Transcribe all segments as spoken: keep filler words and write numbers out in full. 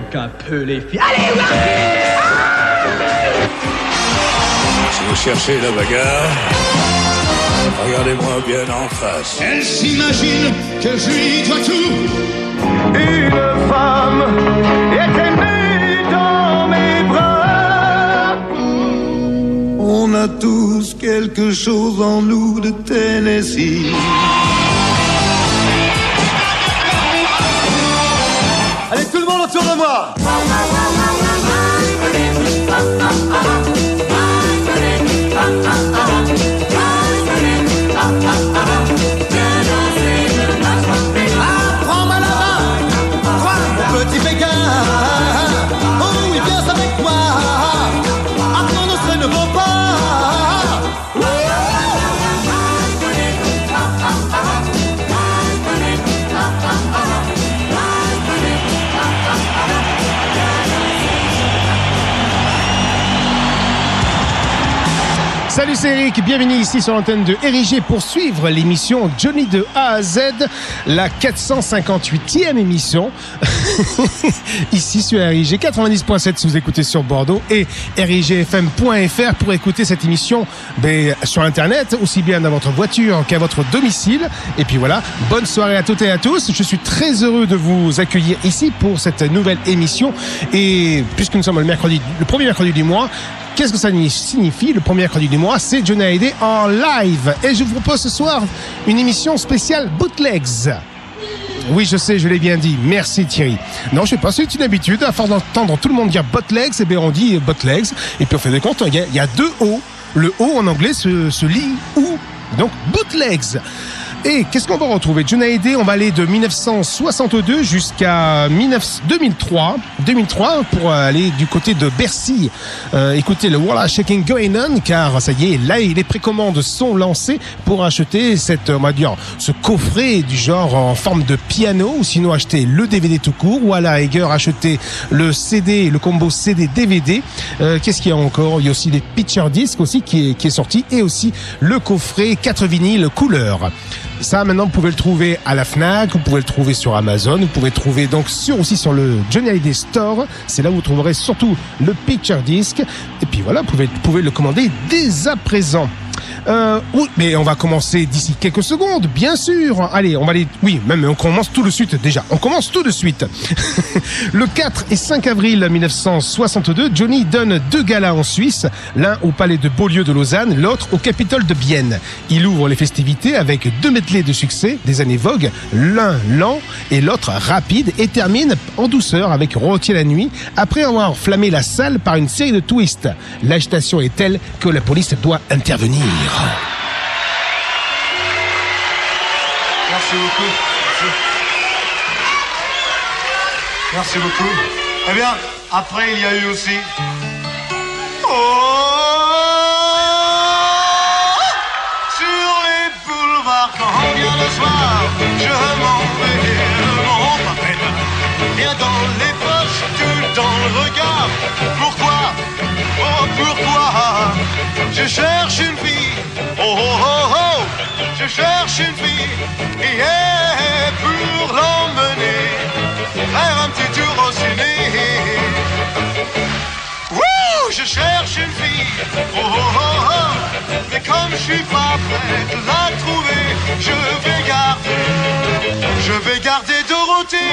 donc un peu les filles. Allez, Wardy! Si vous cherchez la bagarre, regardez-moi bien en face. Elle s'imagine que je lui dois tout. Une femme était née dans mes bras. On a tous quelque chose en nous de Tennessee. Allez, tout le monde autour de moi. Prends-moi la main, toi, mon petit Pékin. Oh oui, viens avec moi. Apprends nos traits ne vont pas. Salut, c'est Eric, bienvenue ici sur l'antenne de R I G pour suivre l'émission Johnny de A à Z, la quatre cent cinquante-huitième émission, ici sur R I G quatre-vingt-dix point sept si vous écoutez sur Bordeaux et R I G F M point F R pour écouter cette émission ben, sur Internet, aussi bien dans votre voiture qu'à votre domicile. Et puis voilà, bonne soirée à toutes et à tous. Je suis très heureux de vous accueillir ici pour cette nouvelle émission. Et puisque nous sommes le mercredi, le premier mercredi du mois, qu'est-ce que ça signifie? Le premier mercredi du mois, c'est Johnny Hallyday en live. Et je vous propose ce soir une émission spéciale Bootlegs. Oui, je sais, je l'ai bien dit. Merci Thierry. Non, je sais pas, c'est une habitude. À force d'entendre tout le monde dire Bootlegs, et bien on dit Bootlegs. Et puis on fait des comptes, il y a, il y a deux O. Le O en anglais se, se lit OU. Donc Bootlegs. Et qu'est-ce qu'on va retrouver? Johnny Hallyday, on va aller de dix-neuf cent soixante-deux jusqu'à deux mille trois. deux mille trois pour aller du côté de Bercy. Euh, écoutez le Walla Shaking Going On, car ça y est, là, les précommandes sont lancées pour acheter cette, on va dire, ce coffret du genre en forme de piano, ou sinon acheter le D V D tout court, ou à la rigueur acheter le C D, le combo C D D V D. Euh, qu'est-ce qu'il y a encore? Il y a aussi les picture discs aussi qui est, qui est sorti, et aussi le coffret quatre vinyles couleur. Ça, maintenant, vous pouvez le trouver à la Fnac, vous pouvez le trouver sur Amazon, vous pouvez le trouver donc sur, aussi sur le Johnny Hallyday Store. C'est là où vous trouverez surtout le picture disc. Et puis voilà, vous pouvez, vous pouvez le commander dès à présent. Euh, oui, mais on va commencer d'ici quelques secondes, bien sûr. Allez, on va aller. Oui, même on commence tout de suite déjà. On commence tout de suite. Le quatre et cinq avril dix-neuf cent soixante-deux, Johnny donne deux galas en Suisse, l'un au Palais de Beaulieu de Lausanne, l'autre au Capitole de Bienne. Il ouvre les festivités avec deux medleys de succès des années Vogue, l'un lent et l'autre rapide, et termine en douceur avec Rôtier la nuit, après avoir enflammé la salle par une série de twists. L'agitation est telle que la police doit intervenir. Merci beaucoup. Merci. Merci beaucoup. Eh bien, après, il y a eu aussi... Oh, sur les boulevards, quand vient le soir, je m'en vais, mon papel. Bien dans les poches, tout dans le regard. Pourquoi? Oh, pourquoi? Je cherche une fille. Oh, oh, oh, oh. Je cherche une fille. Et pour l'emmener, faire un petit tour au ciné. Wouh! Je cherche une fille. Oh, oh, oh, oh. Mais comme je suis pas prêt de la trouver, je vais garder, je vais garder Dorothée.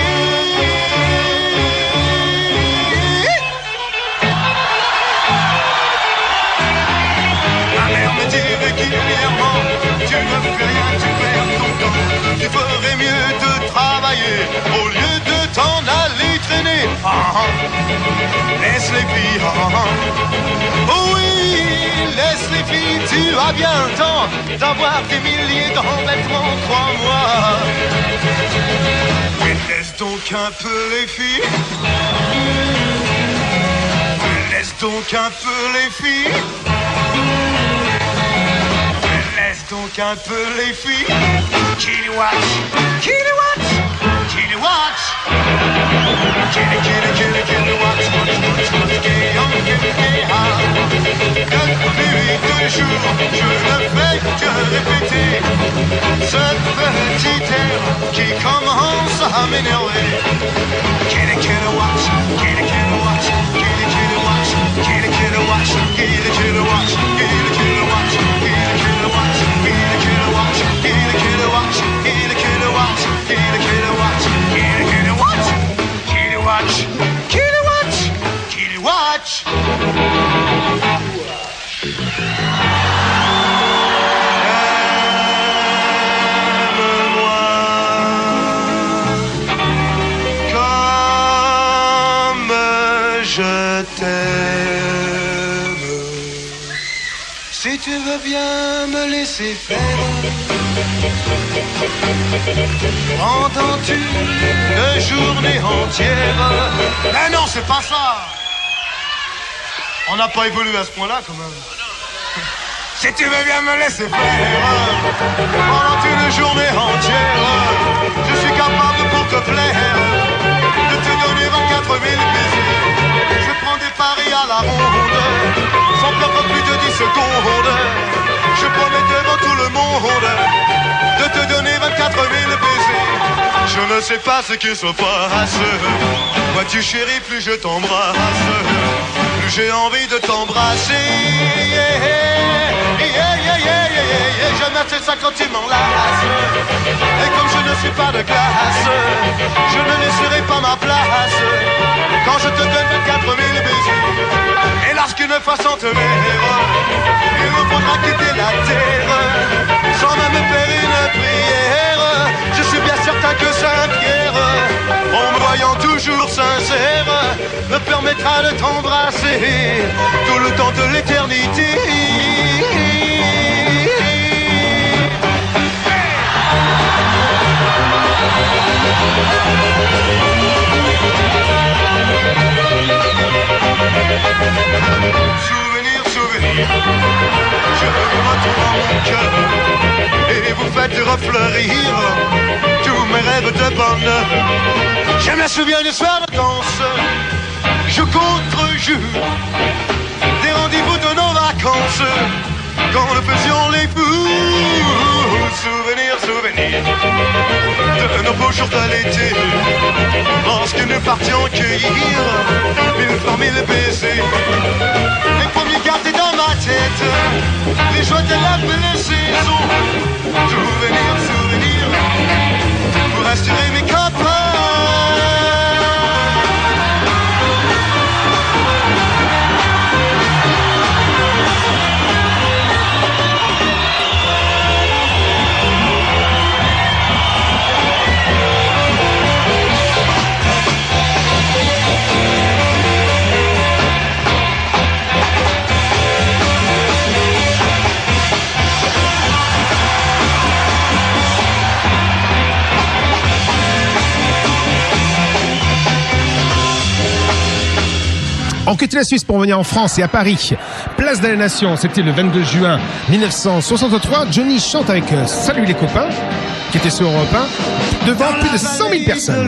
Me dit régulièrement, tu ne fais rien, tu perds ton temps. Tu ferais mieux de travailler au lieu de t'en aller traîner. Ah, laisse les filles, ah, oh oui, laisse les filles, tu as bien le temps d'avoir des milliers d'embêtements, crois-moi. Mais laisse donc un peu les filles. Laisse donc un peu les filles. Laisse donc un peu les filles. Kilowatts, kilowatts, kilowatts. Kili, kili, kili, kilowatts. Depuis deux jours, je ne fais que répéter ce petit air qui commence à m'énerver. Kili, kilowatts, tu veux bien me laisser faire, entends-tu une journée entière. Eh non, c'est pas ça. On n'a pas évolué à ce point-là, quand même. Si tu veux bien me laisser faire, pendant une journée entière, je suis capable pour te plaire de te donner vingt-quatre mille baisers. Je prends des paris à la ronde, sans perdre plus de dix secondes. Je promets devant tout le monde de te donner vingt-quatre mille baisers. Je ne sais pas ce qui se passe, vois-tu chérie, plus je t'embrasse, plus j'ai envie de t'embrasser. Yeah, yeah, yeah, yeah, yeah, yeah, yeah. Je m'attends ça quand tu m'enlaces. Et comme je ne suis pas de glace, je ne laisserai pas ma place quand je te donne vingt-quatre mille baisers. Et lorsqu'une fois centenaire, il me faudra quitter la terre sans même faire une prière. Je suis bien certain que Saint-Pierre, en me voyant toujours sincère, me permettra de t'embrasser tout le temps de l'éternité. Souvenir, souvenir, je retourne dans mon cœur et vous faites refleurir tous mes rêves de bonheur. Je me souviens des soirs de danse, je contre jure des rendez-vous de nos vacances quand nous faisions les fous. Souvenir, souvenir de nos beaux jours de l'été, lorsque nous partions cueillir mille par mille baisers. Les premiers gardés dans ma tête, les joies de la belle saison. Souvenir, souvenir, vous resterez mes copains. On quitte la Suisse pour venir en France et à Paris. Place de la Nation, c'était le vingt-deux juin mille neuf cent soixante-trois. Johnny chante avec euh, Salut les copains, qui était sur Europe un, devant plus de cent mille personnes.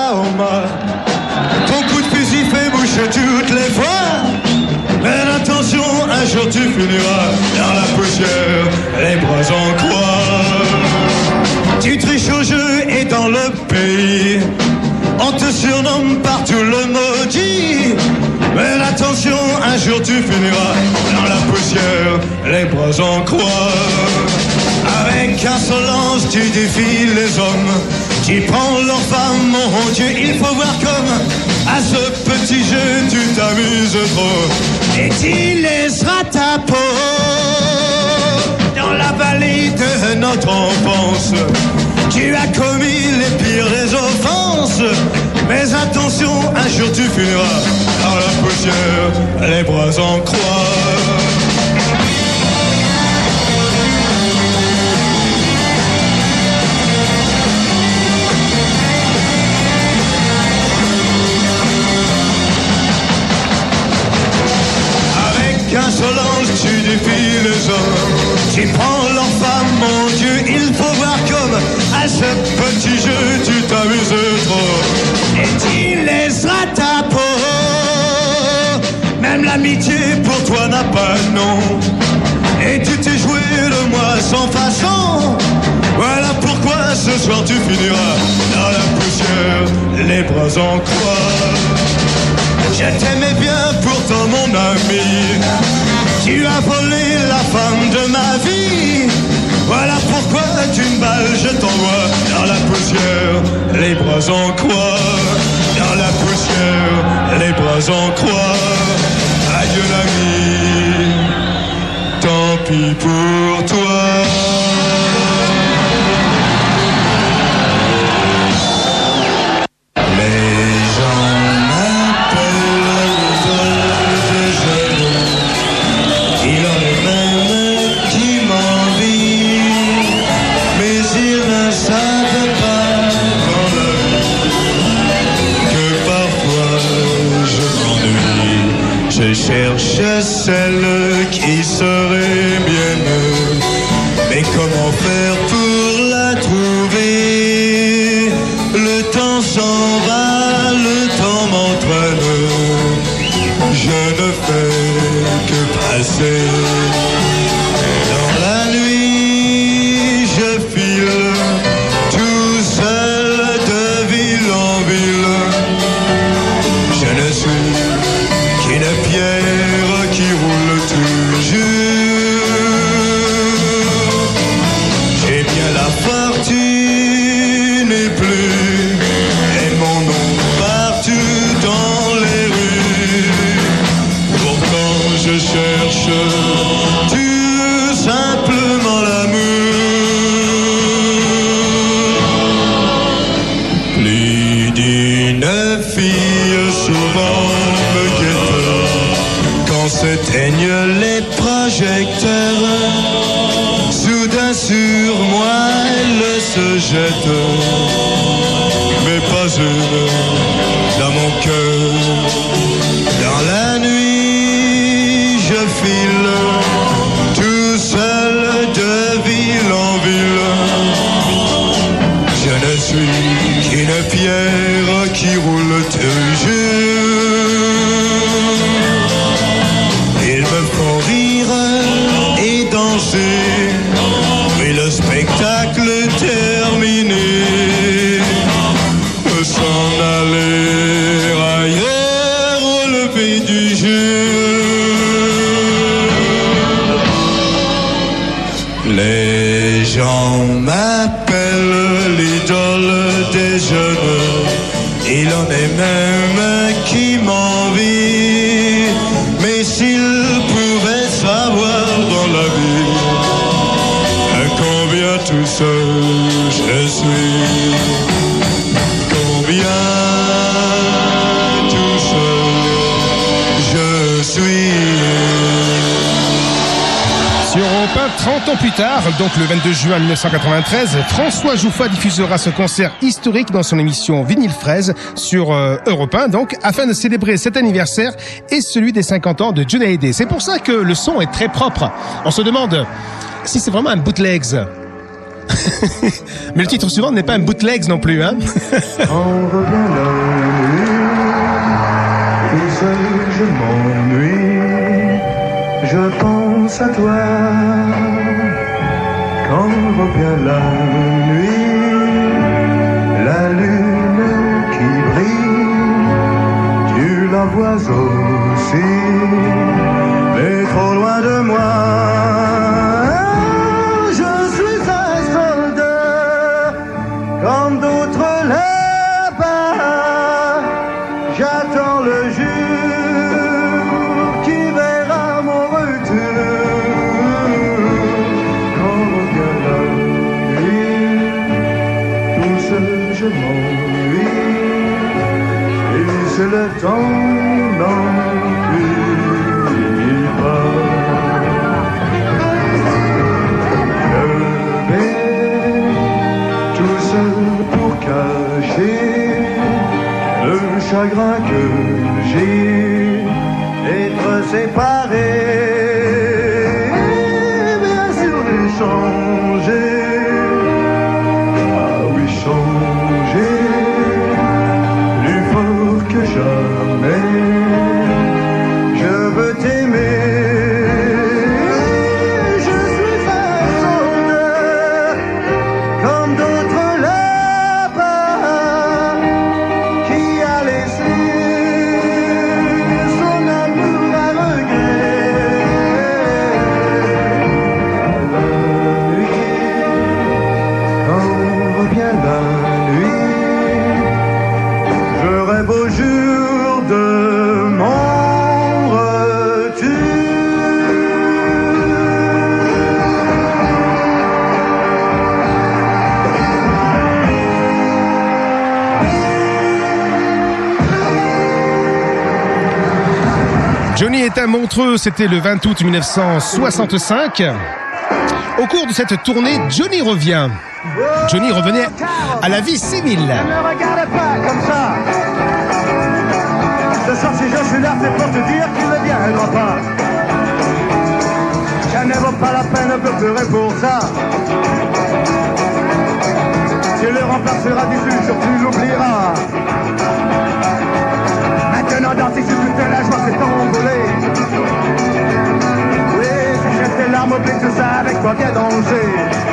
Ton coup de fusil fait boucher toutes les fois. Mais attention, un jour tu finiras dans la poussière, les bras en croix. Tu triches au jeu et dans le pays, on te surnomme partout le maudit. Mais attention, un jour tu finiras dans la poussière, les bras en croix. Avec insolence tu défies les hommes, tu prends leurs femmes, mon Dieu, il faut voir comme à ce petit jeu tu t'amuses trop. Et tu laisseras ta peau dans la vallée de notre enfance. Tu as commis les pires des offenses, mais attention, un jour tu finiras dans la poussière, les bras en croix. Insolence, tu défies les hommes, tu prends leurs femmes, mon Dieu, il faut voir comme à ce petit jeu tu t'amuses trop. Et tu laisseras ta peau, même l'amitié pour toi n'a pas de nom. Et tu t'es joué de moi sans façon, voilà pourquoi ce soir tu finiras dans la poussière, les bras en croix. Je t'aimais bien pourtant mon ami, tu as volé la femme de ma vie. Voilà pourquoi d'une balle je t'envoie dans la poussière, les bras en croix. Dans la poussière, les bras en croix. Adieu l'ami, tant pis pour toi. Il en est même cherche celle qui serait mienne. Mais comment faire pour la trouver? Le temps s'en va, le temps m'entraîne. Je ne fais que passer. Dans la nuit, je file tout seul de ville en ville. Je ne suis qu'une pierre qui roule toujours. J'ai bien la fortune et plus, et mon nom partout dans les rues. Pourtant je cherche tout simplement l'amour. Plus d'une fille souvent me guette quand s'éteignent les projecteurs. Soudain sur moi elle se jette, mais pas une dans mon cœur. Dans la nuit je file tout seul de ville en ville. Je ne suis qu'une pierre qui roule toujours. Ils me font rire et danser, mais le spectacle terminé, s'en aller ailleurs au lever du jour. Les gens m'appellent l'idole des jeunes. Il en est même qui m'envie. Mais s'ils pouvaient savoir dans la vie combien tout seul je suis, combien tout seul je suis. Sur Europe un, trente ans plus tard, donc le vingt-deux juin mille neuf cent quatre-vingt-treize, François Jouffa diffusera ce concert historique dans son émission Vinyl Fraise sur euh, Europe un, donc afin de célébrer cet anniversaire et celui des cinquante ans de Johnny Hallyday. C'est pour ça que le son est très propre. On se demande si c'est vraiment un bootlegs. Mais le titre suivant n'est pas un bootlegs non plus, hein. On revient la nuit, tout seul je m'ennuie, je pense à toi. Quand revient la nuit, la lune qui brille, tu la vois aussi, mais trop loin de moi. Comme d'autres là-bas, j'attends le jour qui verra mon retour. Quand revient la nuit, tout seul je m'ennuie, et c'est le temps n'ennuie pas. Je vais tout seul pour cacher le chagrin que j'ai d'être séparé. Bien sûr j'ai changé, ah oui changé, plus fort que jamais. Je veux t'aimer. Johnny est à Montreux, c'était le vingt août mille neuf cent soixante-cinq. Au cours de cette tournée, Johnny revient. Johnny revenait à la vie civile. Ne regarde pas comme ça. Ce soir si je suis là c'est pour te dire qu'il ne viendra pas. Ça ne vaut pas la peine de pleurer pour ça. Tu le remplaceras du futur, tu l'oublieras. Maintenant dans tes yeux toute la joie s'est envolée. Oui, j'achète tes larmes, oublie tout ça avec toi bien danger.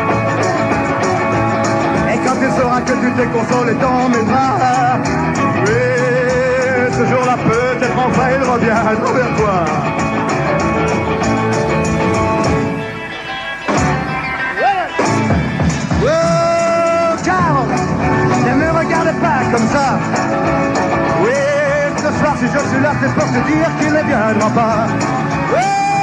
Et quand tu sauras que tu t'es consolé dans mes bras, oui, ce jour-là peut-être enfin il reviendra vers toi. Ne me regarde pas comme ça. Oui, ce soir si je suis là c'est pour te dire qu'il ne viendra pas. Oui.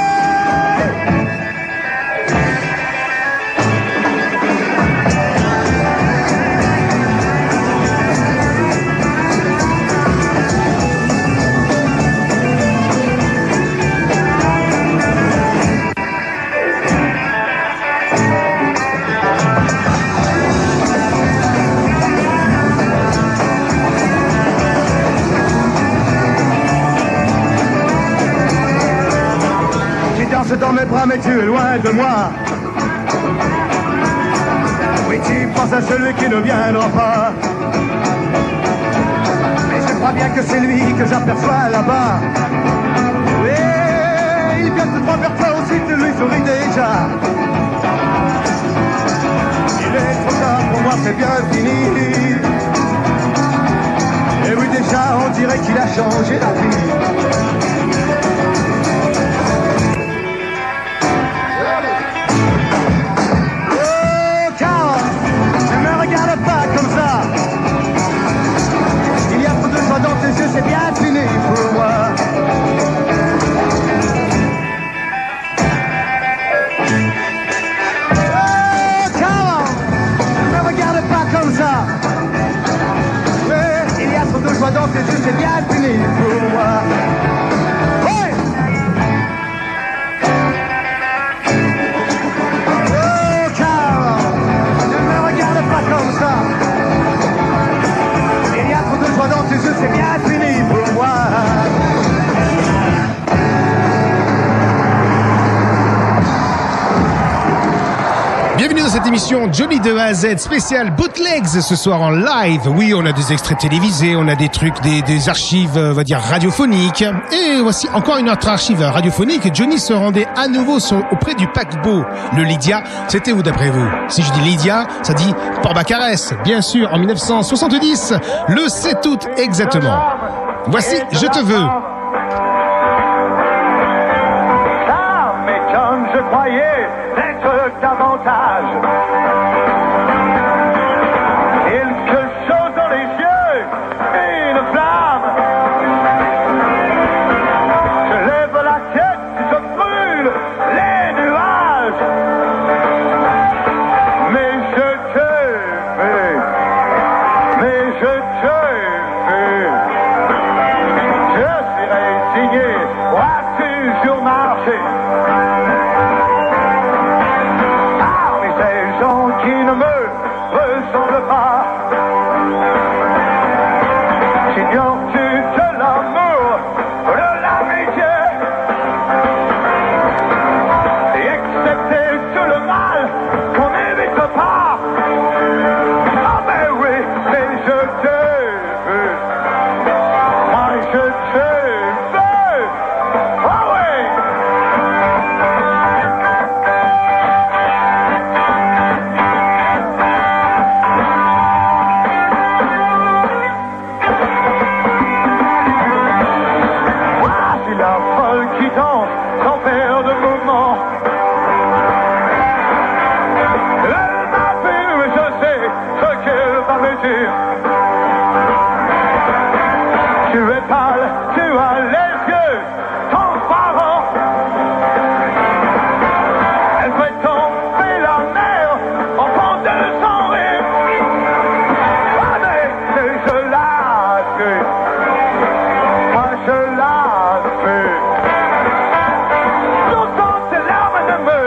Dans mes bras mais tu es loin de moi. Oui tu penses à celui qui ne viendra pas. Mais je crois bien que c'est lui que j'aperçois là-bas. Oui il vient tout droit vers toi aussi, tu lui souris déjà. Il est trop tard pour moi, c'est bien fini. Et oui déjà on dirait qu'il a changé la vie. Dans tes yeux, c'est bien fini pour moi. Oh, come on, ne me regarde pas comme ça. Mais il y a trop de joie dans tes yeux, c'est bien fini pour moi. Oui. Oh, come on, ne me regarde pas comme ça. Dans tes yeux, c'est bien fini pour moi. Bienvenue dans cette émission Johnny de A à Z spéciale Bootlegs ce soir en live. Oui, on a des extraits télévisés, on a des trucs, des, des archives, on va dire radiophoniques. Et voici encore une autre archive radiophonique. Johnny se rendait à nouveau sur, auprès du paquebot, le Lydia. C'était où d'après vous? Si je dis Lydia, ça dit Port-Bacarès, bien sûr, en dix-neuf cent soixante-dix, le sept août exactement. Voici Je te veux. Ça m'étonne, je croyais d'être davantage. Quelque chose dans les yeux, une flamme. Je lève la tête, je brûle les nuages. Mais je te veux, mais je te veux. Je suis résigné, vois-tu toujours marcher. Parmi ces gens qui ne me ressemblent pas. J'ignore-tu de l'amour, de l'amitié, et accepter tout le mal qu'on n'évite pas. Ah mais oui, mais je te veux. Moi je te veux. Ah oui. Voici la folle qui danse sans faire de mouvement. Elle m'a vu et je sais ce qu'elle va me dire. Tu es pâle, tu as les yeux transparents. Elle fait tomber la mer en fond de son rire. Ah mais, mais je la veux. Moi je la veux. Pourtant tes larmes ne me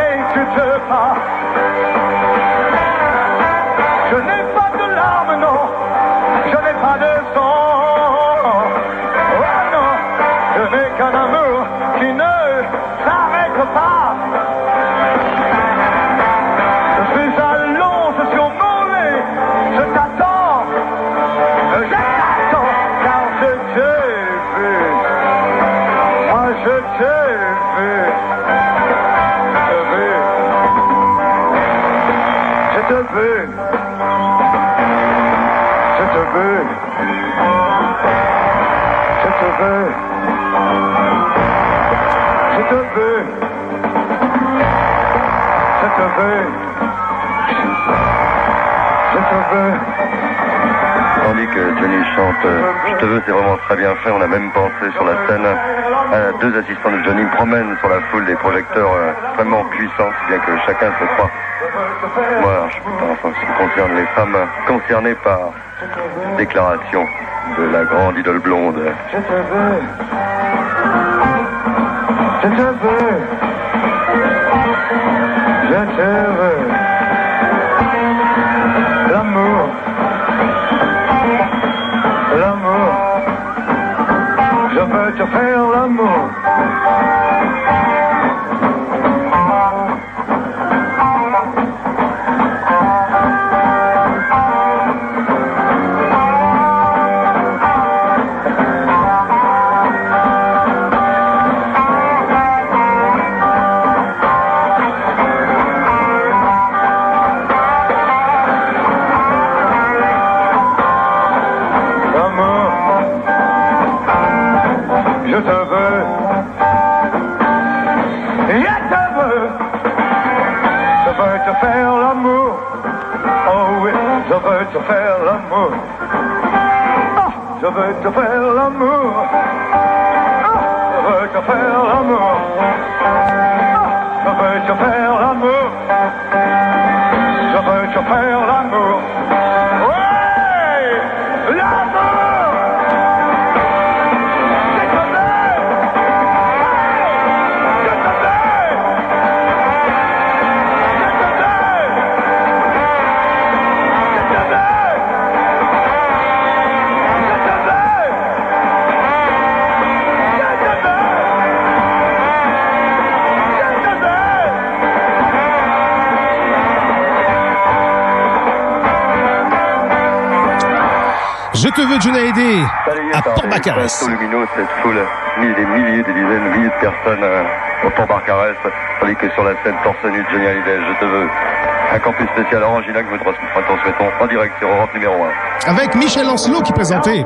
dégoûtent pas. Je n'ai pas de larmes, non. veux. Je te veux. Je te veux. Je te veux. Je te veux. Tandis que Johnny chante euh, Je te veux, c'est vraiment très bien fait. On a même pensé sur la scène à deux assistants de Johnny promènent sur la foule des projecteurs euh, vraiment puissants, si bien que chacun se croit. Voilà, je peux pas, en ce qui concerne les femmes concernées par cette déclaration de la grande idole blonde. Je te veux. Je te veux. Je te veux. L'amour. L'amour. Je veux te faire l'amour. Je veux te faire l'amour. Oh, je veux te faire l'amour. Oh, je veux te faire l'amour. Oh, je veux te faire l'amour. Je veux te faire l'amour. Ouais, l'amour. Je te veux. Je te veux. Je te veux. Je te veux, Johnny Hallyday, à Port-Barcarès. C'est lumineux, cette foule, des milliers, des dizaines, des milliers de personnes euh, au Port-Barcarès, tandis que sur la scène torse nu de Johnny Hallyday, je te veux. Un campus spécial Orangina que nous transmettons en direct sur Europe numéro un. Avec Michel Lancelot qui présentait.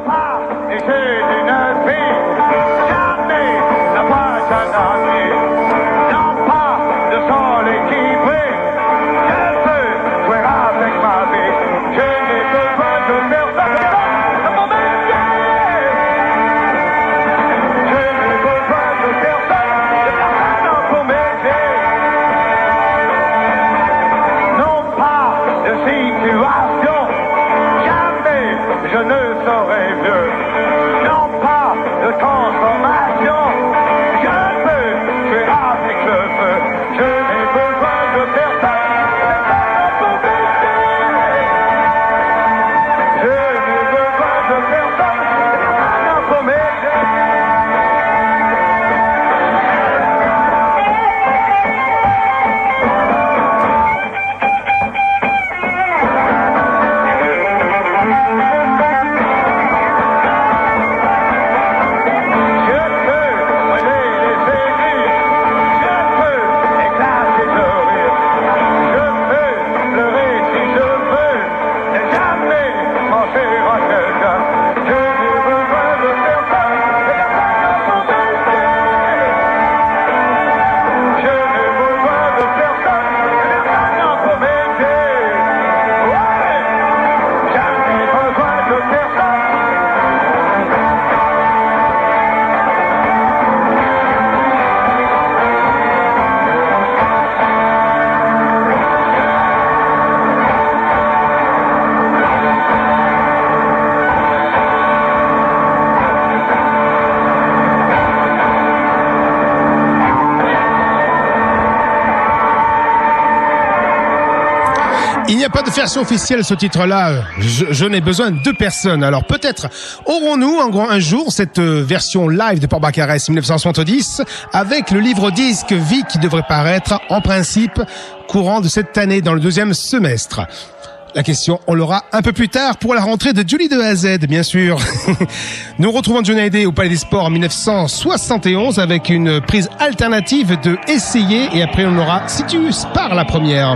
Il n'y a pas de version officielle, ce titre-là. Je, je n'ai besoin de personne. Alors peut-être aurons-nous en gros un jour cette version live de Port-Barcarès dix-neuf cent soixante-dix avec le livre disque Vie qui devrait paraître en principe courant de cette année dans le deuxième semestre. La question, on l'aura un peu plus tard pour la rentrée de Johnny de A à Z, bien sûr. Nous retrouvons Johnny Hallyday au Palais des Sports en dix-neuf cent soixante et onze avec une prise alternative de Essayer et après on aura Situs par la première.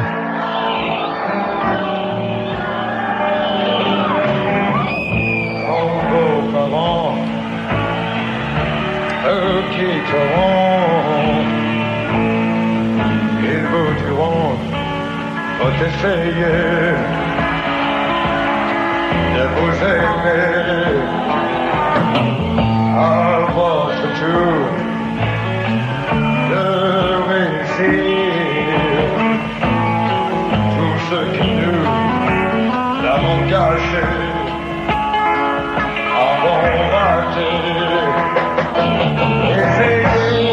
quitteront. Ils vous diront, faut essayer de vous aimer à votre tour de réussir tout ce qui nous l'avons gâché avons raté. Essayez.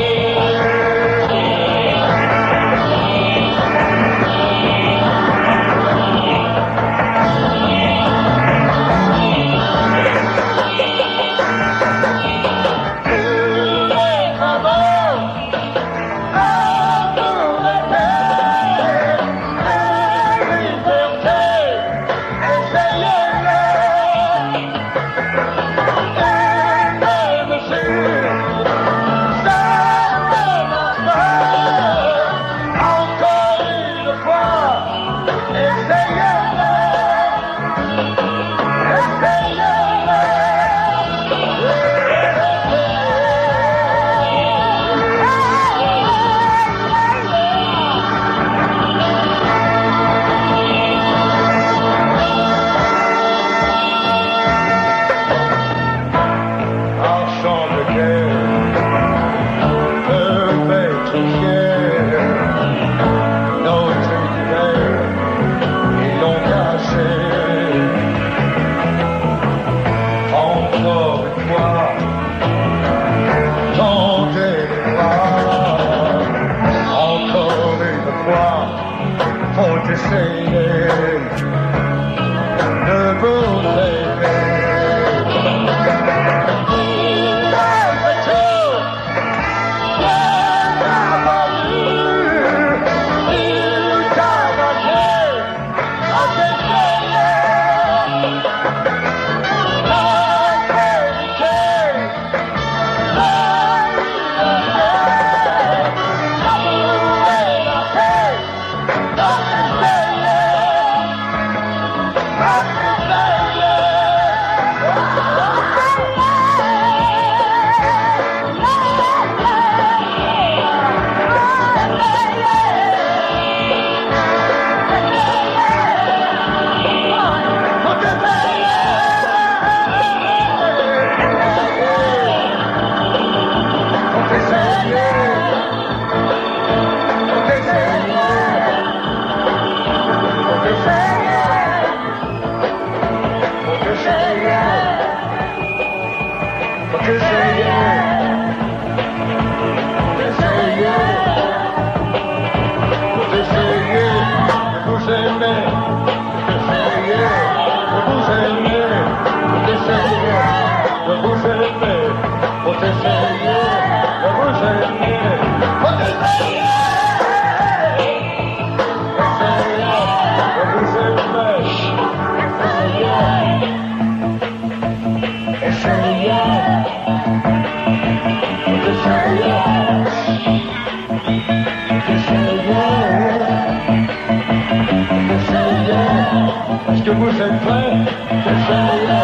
Est-ce que vous êtes prêts? Essayez.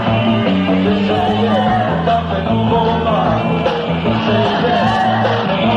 Essayez. Tapez nos bombes. Essayez.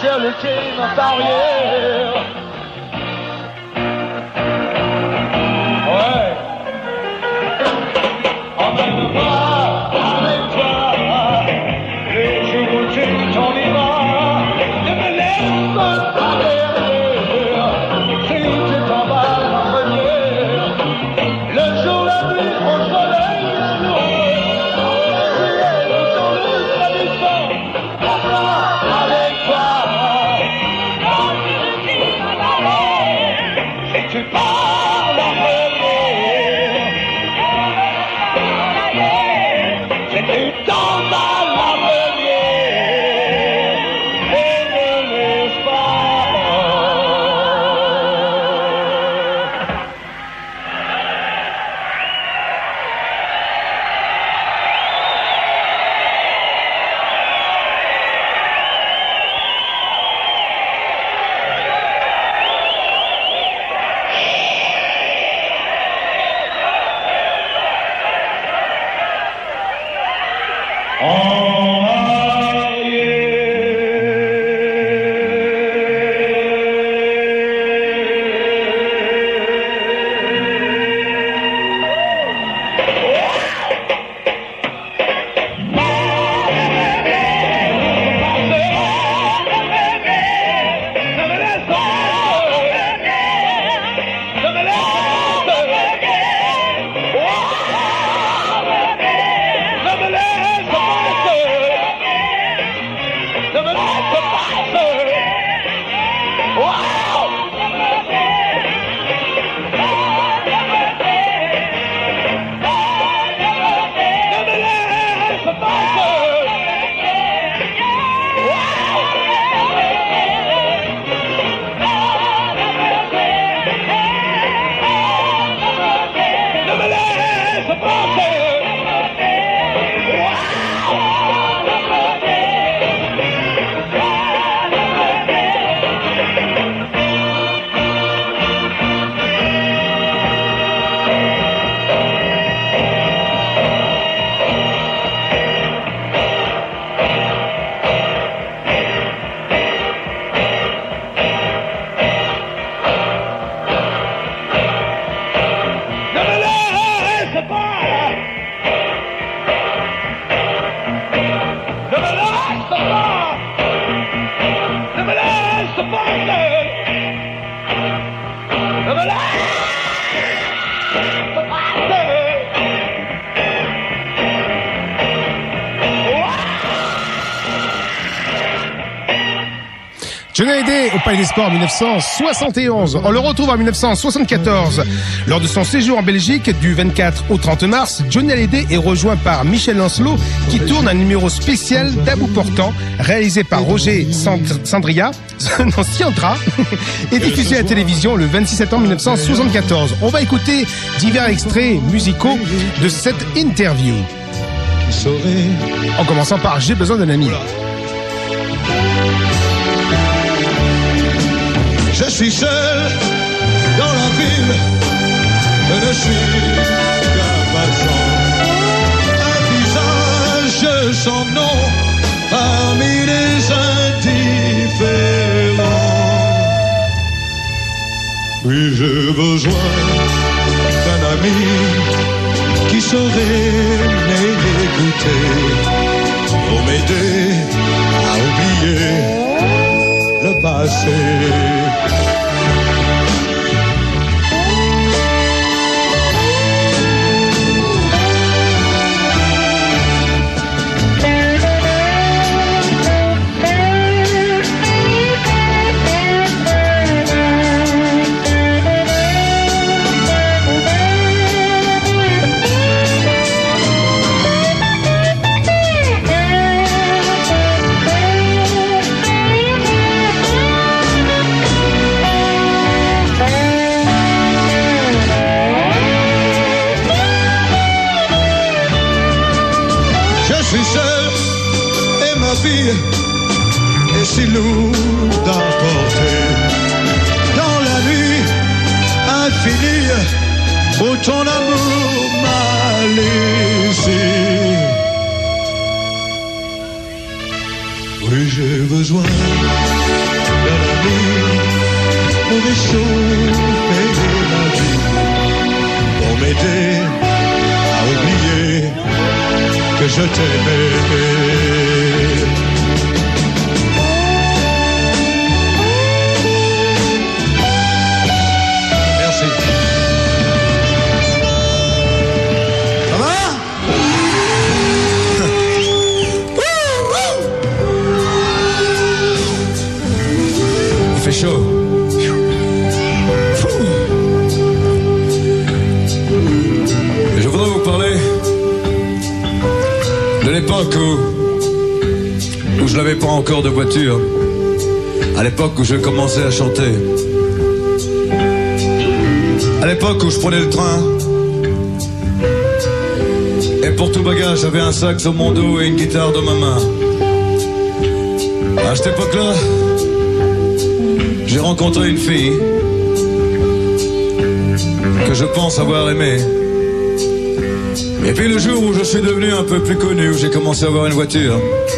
franchir l'ultime barrière. Ouais. Emmène-moi avec toi les jours où tu t'en iras. Ne me laisse pas derrière si tu t'en vas en première. Le jour, la nuit, au soleil, le jour, dans le tradition, avec toi. Si tu parles en première, si tu t'en vas la première, et ne laisse pas. Johnny Hallyday au Palais des Sports en dix-neuf cent soixante et onze. On le retrouve en dix-neuf cent soixante-quatorze. Lors de son séjour en Belgique du vingt-quatre au trente mars, Johnny Hallyday est rejoint par Michel Lancelot qui tourne un numéro spécial d'À bout portant réalisé par Roger Sandria, non, Siantra, et diffusé à la télévision le vingt-six septembre mille neuf cent soixante-quatorze. On va écouter divers extraits musicaux de cette interview. En commençant par J'ai besoin d'un ami. Je suis seul dans la ville, je ne suis qu'un passant, un visage sans nom parmi les indifférents. Oui, j'ai besoin d'un ami qui saurait m'écouter pour m'aider à oublier le passé. Et si lourd à porter dans la nuit infinie où ton amour m'a laissé. Oui, j'ai besoin je t'aimais. Chaud. Je voudrais vous parler de l'époque où, où je n'avais pas encore de voiture, à l'époque où je commençais à chanter, à l'époque où je prenais le train, et pour tout bagage j'avais un sac sur mon dos et une guitare dans ma main. À cette époque-là, j'ai rencontré une fille que je pense avoir aimée. Et puis le jour où je suis devenu un peu plus connu, où j'ai commencé à avoir une voiture,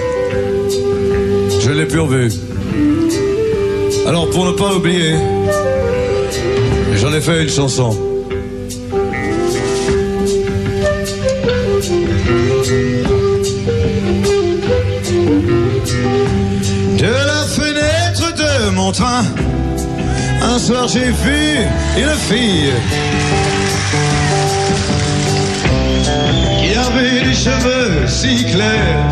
je l'ai plus revue. Alors pour ne pas oublier, j'en ai fait une chanson. De la fenêtre de mon train, un soir j'ai vu une fille qui avait des cheveux si clairs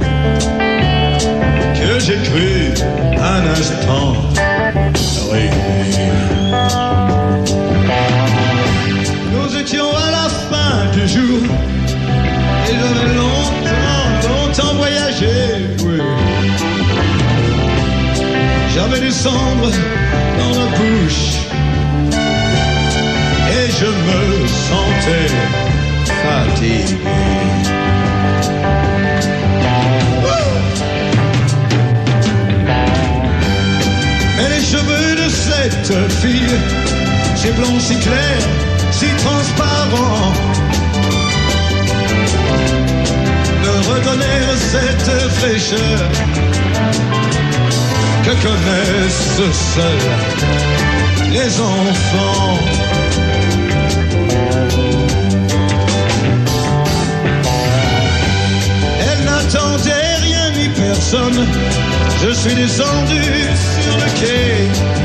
que j'ai cru un instant rêver. Nous étions à la fin du jour et j'avais longtemps, longtemps voyagé, oui. J'avais du cendre dans la bouche et je me sentais fatigué. Mais les cheveux de cette fille, si blancs, si clairs, si transparents, me redonnèrent cette fraîcheur que connaissent seuls les enfants. Elle n'attendait rien ni personne. Je suis descendu sur le quai.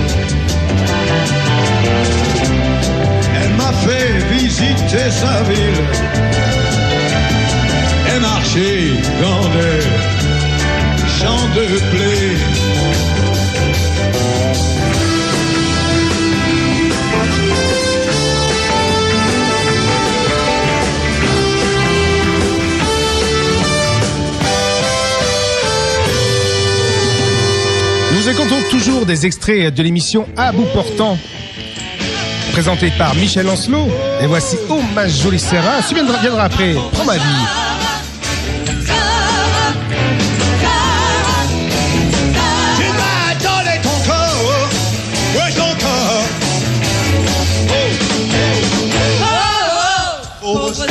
Elle m'a fait visiter sa ville et marcher dans des champs de blé. Nous écoutons toujours des extraits de l'émission À bout portant, présentée par Michel Ancelot. Et voici Oh ma jolie Sarah. Ce viendra, viendra après Prends ma vie. Tu m'as donné ton corps, ouais ton corps. Oh, oh, oh, oh.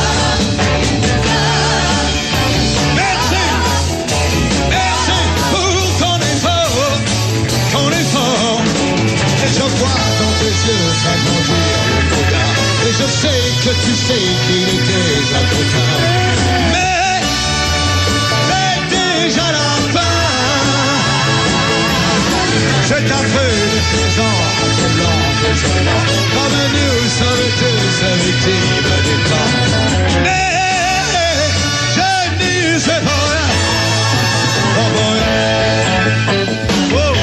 Et je sais que tu sais qu'il est déjà trop tard. Mais c'est déjà la fin. C'est un peu déplaisant, un peu lent, désolant, comme nous sommes tous victimes des temps. Mais je n'y sais pas rien. Oh, bon, oh.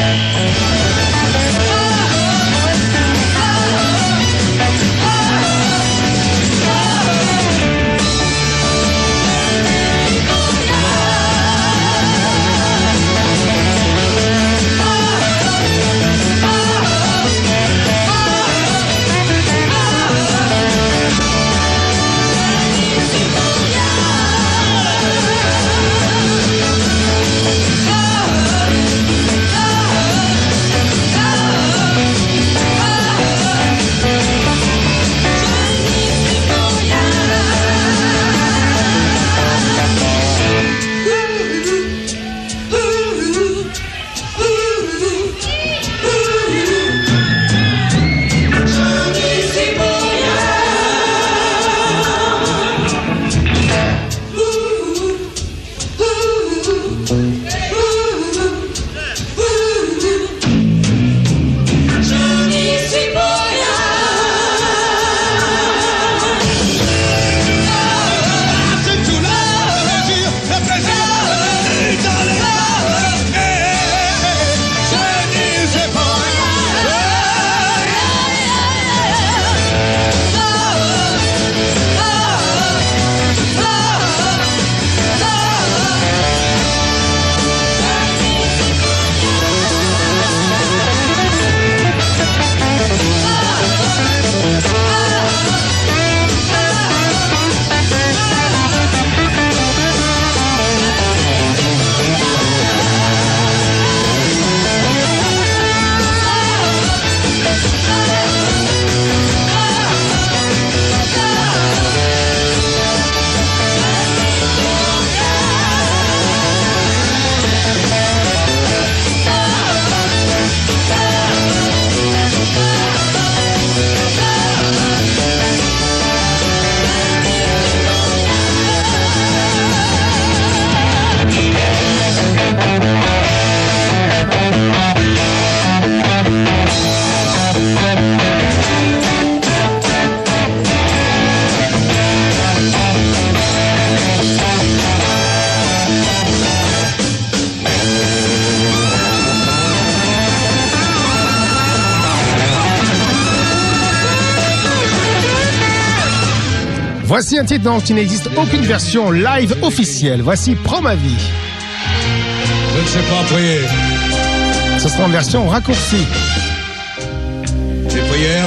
Voici un titre dont il n'existe aucune version live officielle. Voici Prends ma vie. Je ne sais pas prier. Ce sera en version raccourcie. Les prières,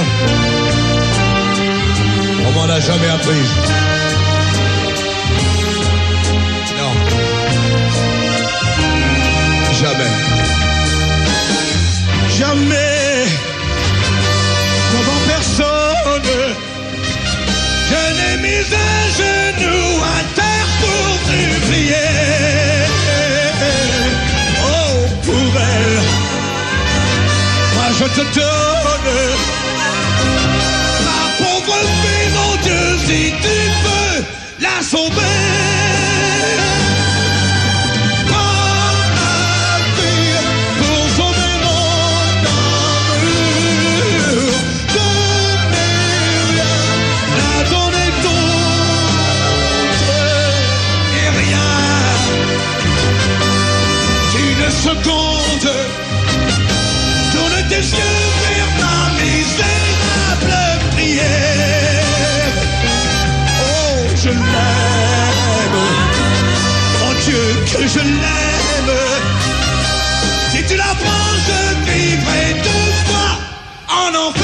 on m'en a jamais appris. Non. Jamais. Jamais, devant personne, je n'ai mis un genou à terre pour supplier. Oh, pour elle, moi je te donne ma pauvre fille, mon Dieu, si tu peux la sauver. Seconde, tourne tes yeux vers ma misérable prière. Oh, je l'aime, oh Dieu, que je l'aime. Si tu la prends, je vivrai deux fois en enfer.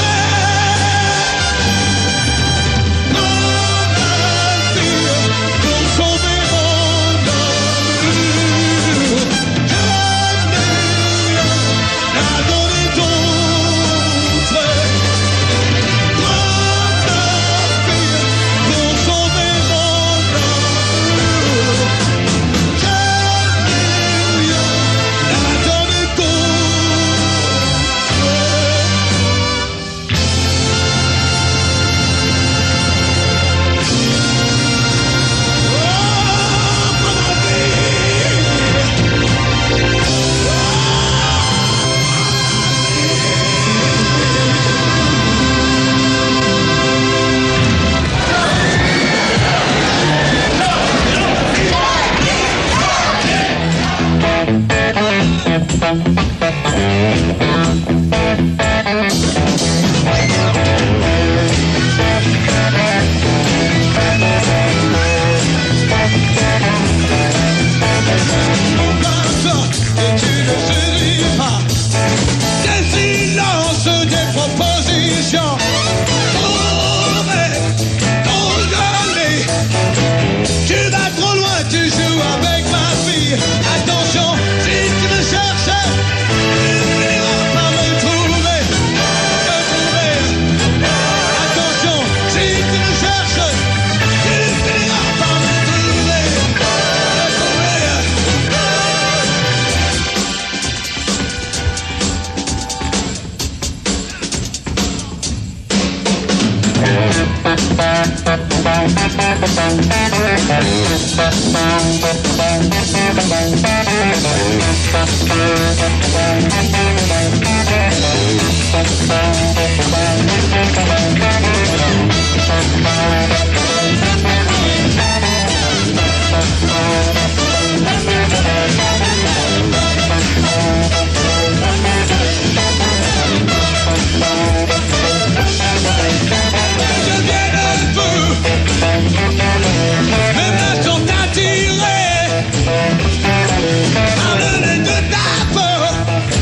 Pardonne de ta peau.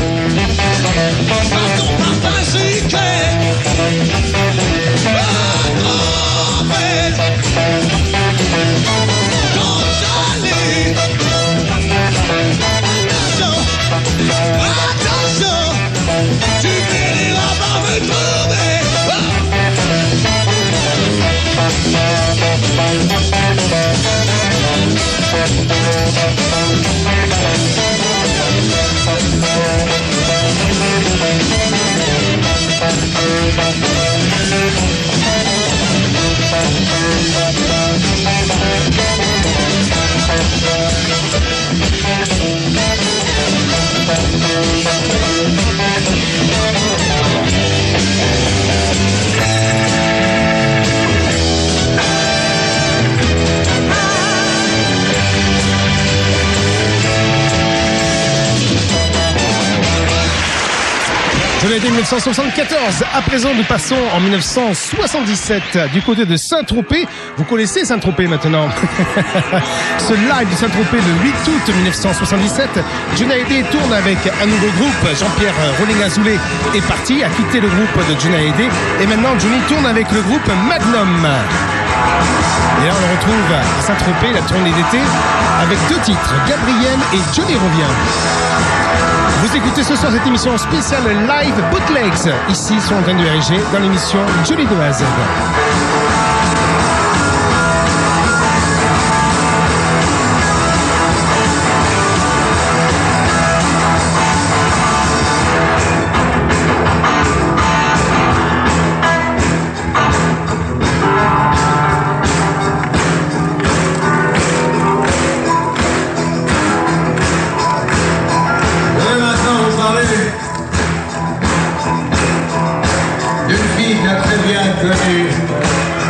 Johnny Hallyday mille neuf cent soixante-quatorze. À présent, nous passons en mille neuf cent soixante-dix-sept du côté de Saint-Tropez. Vous connaissez Saint-Tropez maintenant. Ce live de Saint-Tropez le huit août mille neuf cent soixante-dix-sept. Johnny Hallyday tourne avec un nouveau groupe. Jean-Pierre Rolling Azoulay est parti, a quitté le groupe de Johnny Hallyday. Et maintenant, Johnny tourne avec le groupe Magnum. Et là, on le retrouve à Saint-Tropez, la tournée d'été, avec deux titres, Gabriel et Johnny revient. Vous écoutez ce soir cette émission spéciale Live Bootlegs, ici sur l'antenne du R G, dans l'émission Johnny de A à Z. D'une fille bien très bien connue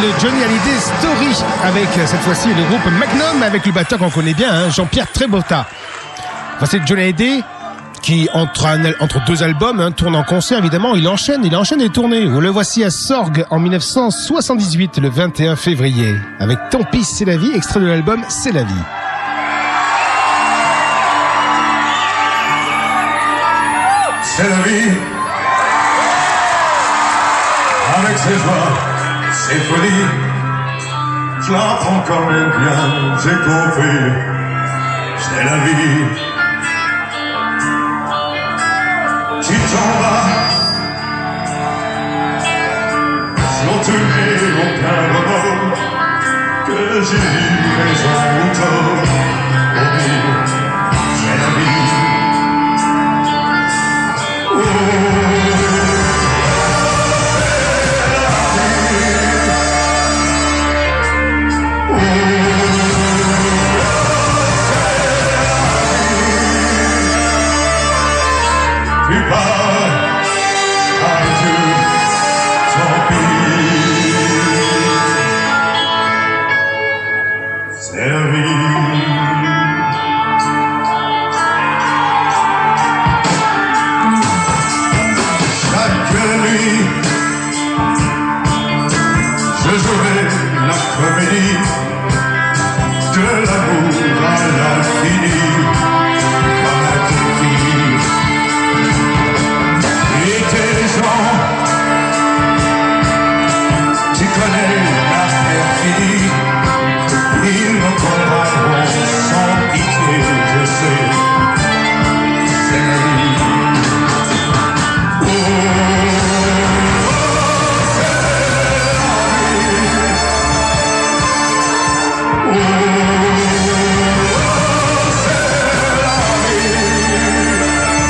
de Johnny Hallyday Story avec cette fois-ci le groupe Magnum avec le batteur qu'on connaît bien, hein, Jean-Pierre Trébotta. Enfin, c'est Johnny Hallyday qui entre, un, entre deux albums hein, tourne en concert évidemment, il enchaîne, il enchaîne les tournées. Vous le voici à Sorgues en dix-neuf cent soixante-dix-huit le vingt et un février avec Tant pis c'est la vie, extrait de l'album C'est la vie. C'est la vie, avec ses joies, ses folies, je la prends quand même bien, j'ai compris, c'est la vie. Tu t'en vas, sans te donner aucun remords, que j'ai eu raison ou tort, oublie, c'est la vie. Tu pars, adieu, tant pis, c'est la vie. Chaque nuit, je jouerai la comédie de l'amour à l'infini, comme la petite fille. Et tes gens, tu connais la perfidie, ils me combattront sans pitié, je sais, c'est la vie. Oh, c'est la vie. Oh, c'est la vie.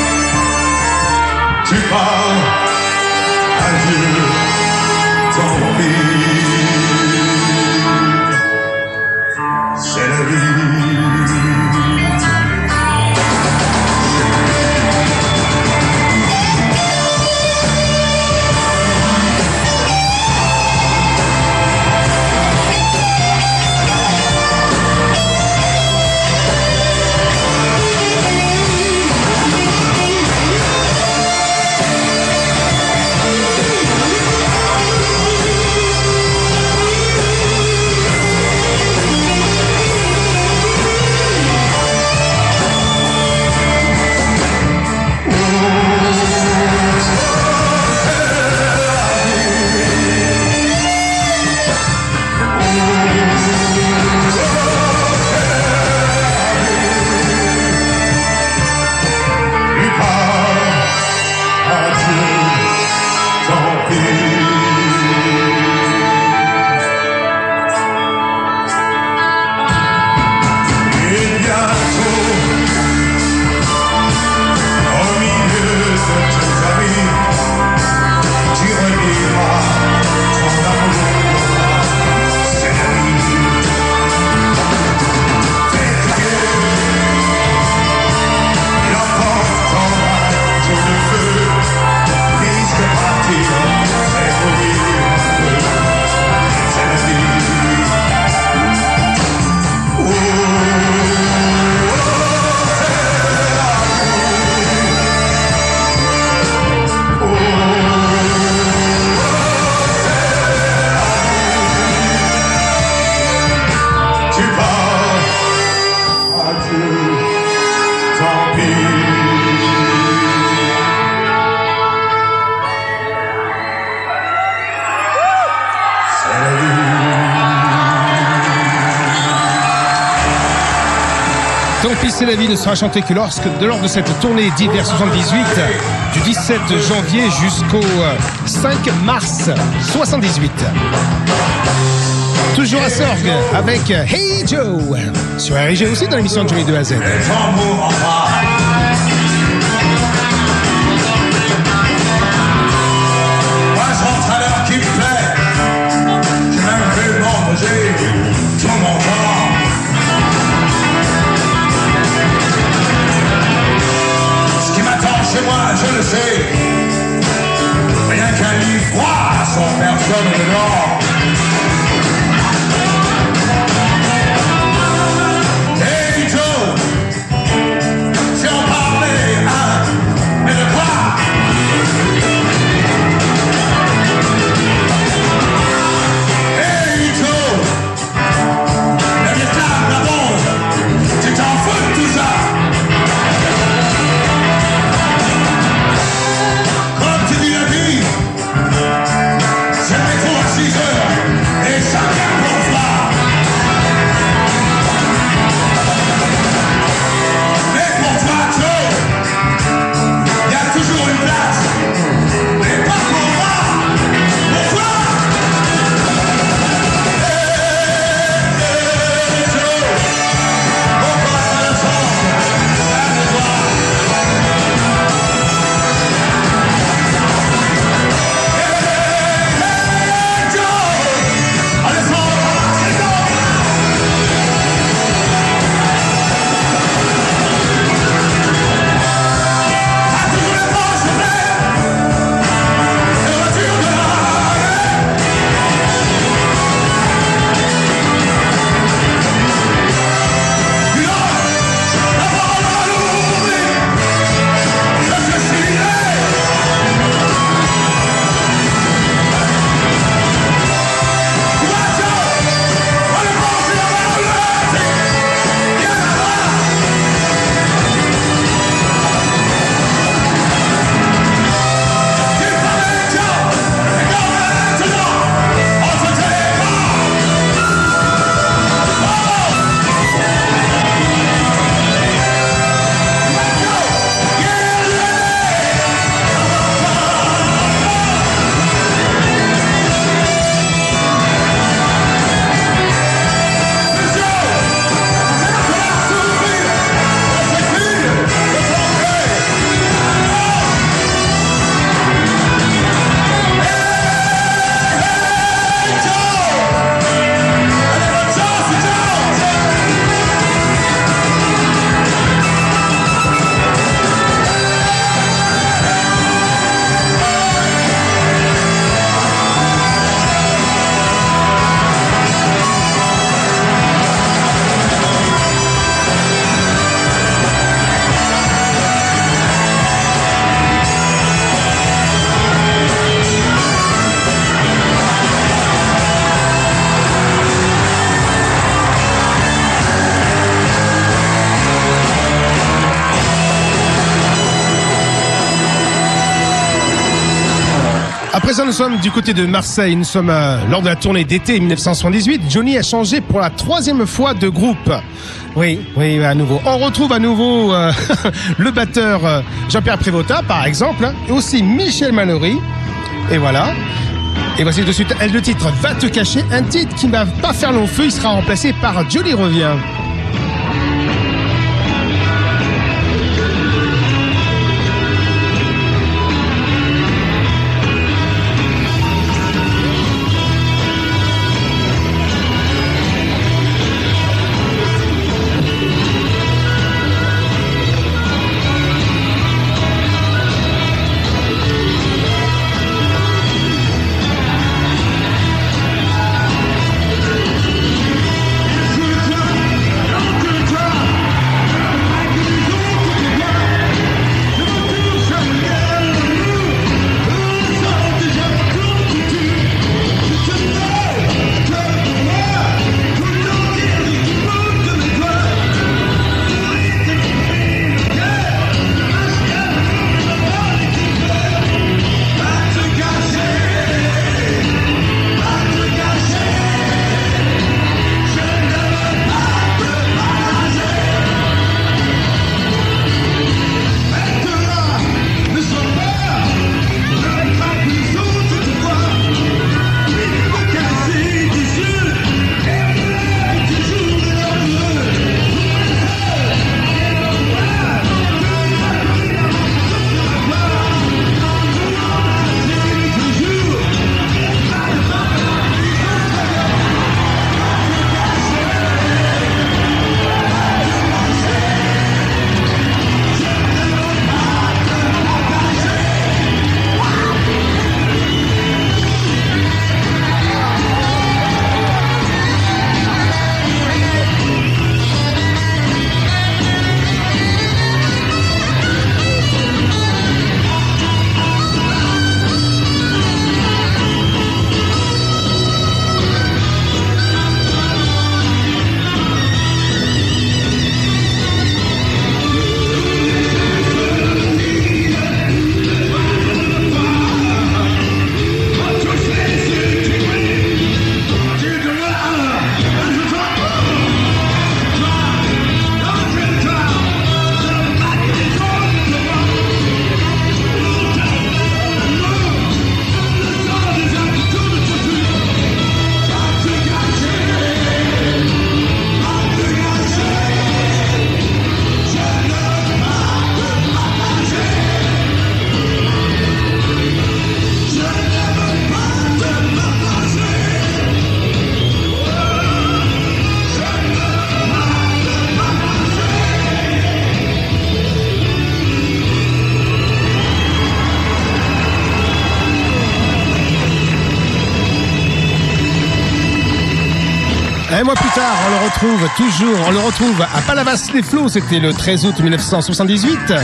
Tu pars, adieu, tant pis, c'est la vie. Tant pis c'est la vie ne sera chanté que lorsque, lors de cette tournée d'hiver soixante-dix-huit, du dix-sept janvier jusqu'au cinq mars soixante-dix-huit. Toujours à Sorgues avec Hey Joe sur R I G aussi dans l'émission de Johnny de A à Z. Chez moi, je le sais, rien qu'un lit froid sans personne dedans. À présent, nous sommes du côté de Marseille. Nous sommes euh, lors de la tournée d'été dix-neuf cent soixante-dix-huit. Johnny a changé pour la troisième fois de groupe. Oui, oui, à nouveau. On retrouve à nouveau euh, le batteur euh, Jean-Pierre Prévotat, par exemple, hein, et aussi Michel Mallory. Et voilà. Et voici de suite le titre « Va te cacher », un titre qui ne va pas faire long feu. Il sera remplacé par « Johnny revient ». Un mois plus tard, on le retrouve toujours, on le retrouve à Palavas-les-Flots, c'était le treize août dix-neuf cent soixante-dix-huit.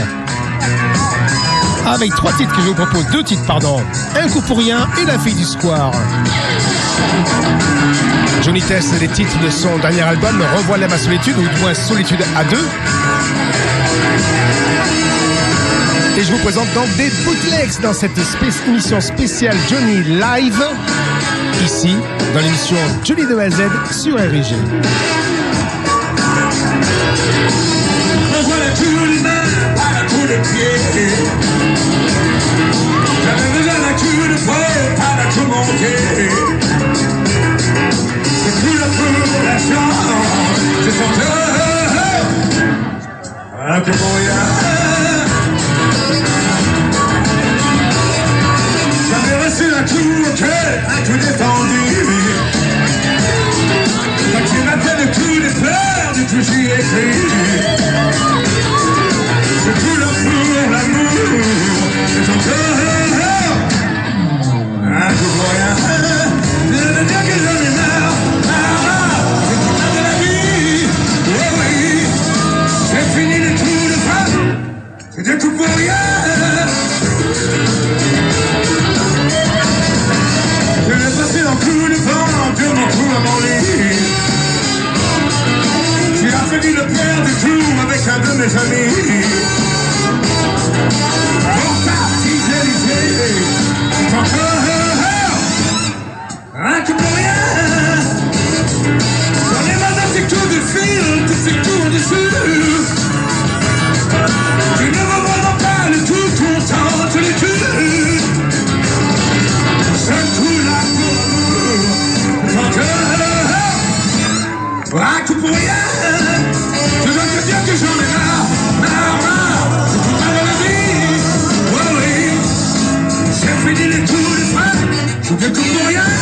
Avec trois titres que je vous propose, deux titres, pardon. Un coup pour rien et La fille du square. Johnny teste les titres de son dernier album, Revoilà ma solitude, ou du moins Solitude à deux. Et je vous présente donc des bootlegs dans cette spé- émission spéciale Johnny Live, ici, dans l'émission Johnny de A à Z sur R I G. Revoilà tous les mains, pas tous les pieds. J'avais besoin d'un coup de fouet, pas d'un coup monté. C'est plus la pour la chance, c'est son cœur. Un coup pour rien. J'avais reçu un coup au cœur, un coup défendu. Quand tu m'appelles le coup des fleurs, du coup j'y écris. C'est tout l'amour, l'amour, c'est ton cœur. Un coup pour rien, je veux dire que j'en ai marre. Ah, c'est tout ça de la vie, oh oui. J'ai fini les coups de femme, c'est des coups pour rien. Je vais passer Faut bien qu'on pour rien.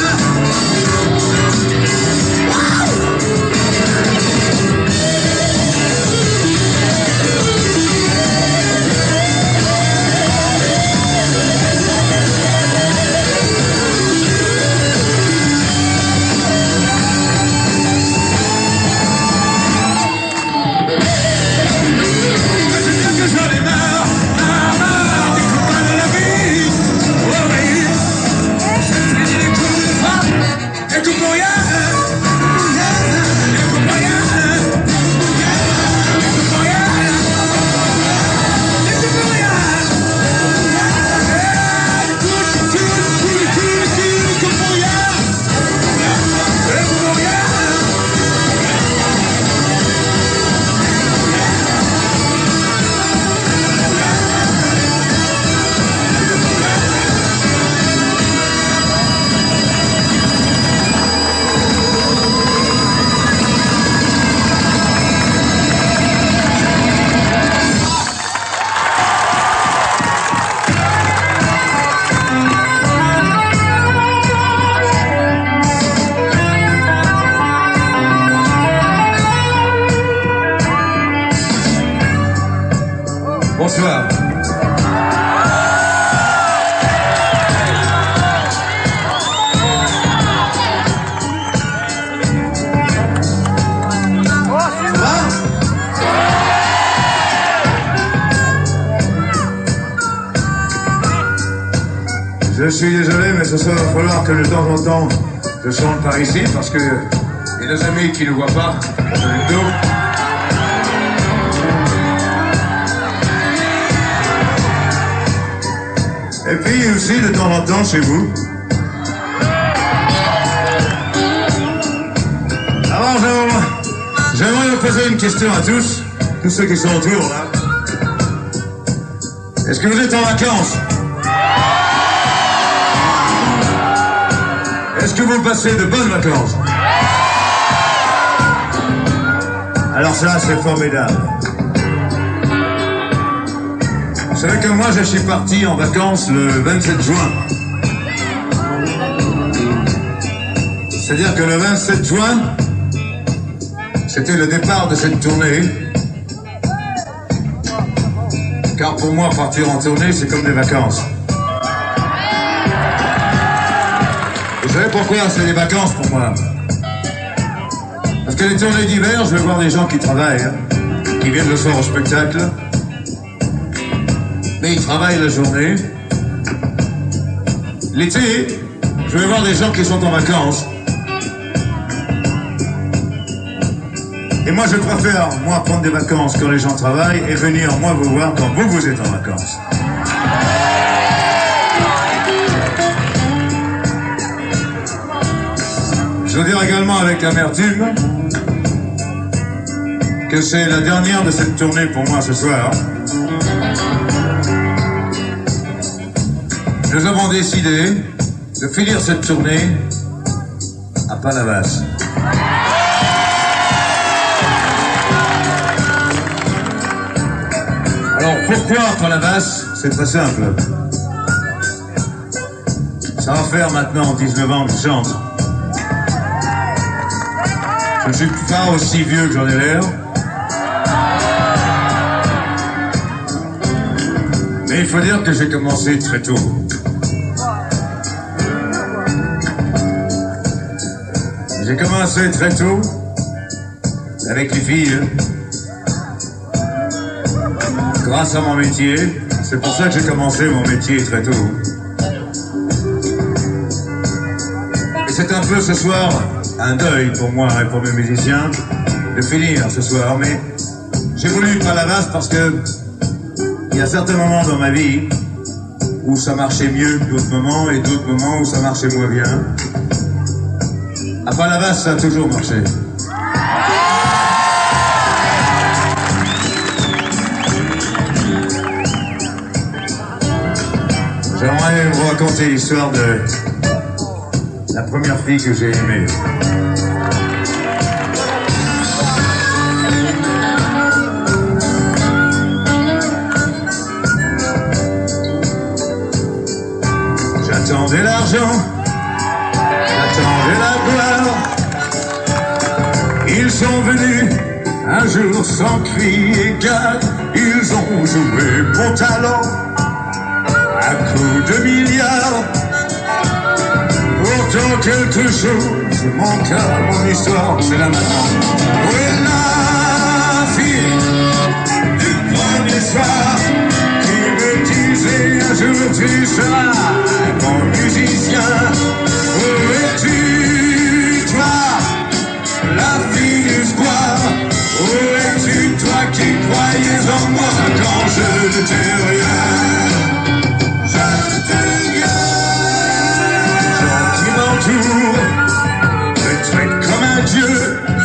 Bonsoir. Je suis désolé, mais ce soir, il va falloir que de temps en temps, je chante par ici, parce que il y a des amis qui ne voient pas, sur le dos. Et puis aussi, de temps en temps, chez vous. Alors, j'aimerais vous poser une question à tous, tous ceux qui sont autour, là. Est-ce que vous êtes en vacances? Est-ce que vous passez de bonnes vacances? Alors ça, c'est formidable. Vous savez que moi, je suis parti en vacances le vingt-sept juin. C'est-à-dire que le vingt-sept juin, c'était le départ de cette tournée. Car pour moi, partir en tournée, c'est comme des vacances. Vous savez pourquoi c'est des vacances pour moi? Parce que les tournées d'hiver, je vais voir des gens qui travaillent, hein, qui viennent le soir au spectacle, mais ils travaillent la journée. L'été, je vais voir des gens qui sont en vacances. Et moi, je préfère, moi, prendre des vacances quand les gens travaillent et venir, moi, vous voir quand vous, vous êtes en vacances. Je veux dire également avec amertume que c'est la dernière de cette tournée pour moi ce soir. Nous avons décidé de finir cette tournée à Palavas. Alors pourquoi Palavas? C'est très simple. Ça va faire maintenant dix-neuf ans que je chante. Je ne suis pas aussi vieux que j'en ai l'air. Mais il faut dire que j'ai commencé très tôt. J'ai commencé très tôt avec les filles. Grâce à mon métier. C'est pour ça que j'ai commencé mon métier très tôt. Et c'est un peu ce soir un deuil pour moi et pour mes musiciens de finir ce soir. Mais j'ai voulu Palavas parce que il y a certains moments dans ma vie où ça marchait mieux que d'autres moments et d'autres moments où ça marchait moins bien. À Palavas, ça a toujours marché. J'aimerais vous raconter l'histoire de la première fille que j'ai aimée. J'attendais l'argent, j'attendais la gloire. Ils sont venus un jour sans cri et gare. Ils ont joué mon talent à coups de milliards. Pourtant quelque chose manque à mon histoire, c'est là maintenant. Où est la fille du premier soir qui me disait un jour tu seras mon musicien? Où es-tu, toi, la fille du square? Où es-tu, toi qui croyais en moi quand je n'étais rien? Me traite comme un dieu.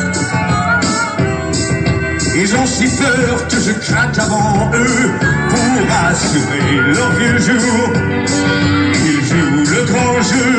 Ils ont si peur que je craque avant eux pour assurer leur vieux jour. Ils jouent le grand jeu.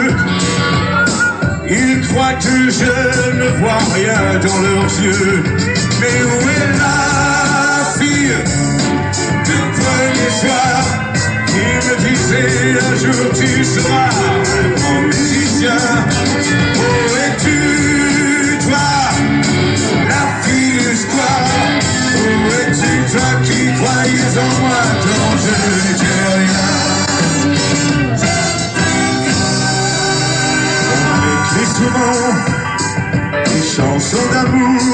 Ils croient que je ne vois rien dans leurs yeux. Mais où est la fille du premier soir qui me disait un jour tu seras un grand musicien? Où es-tu, toi, la fille du square? Où es-tu, toi qui croyais en moi quand je n'étais rien? On m'écrit souvent des chansons d'amour.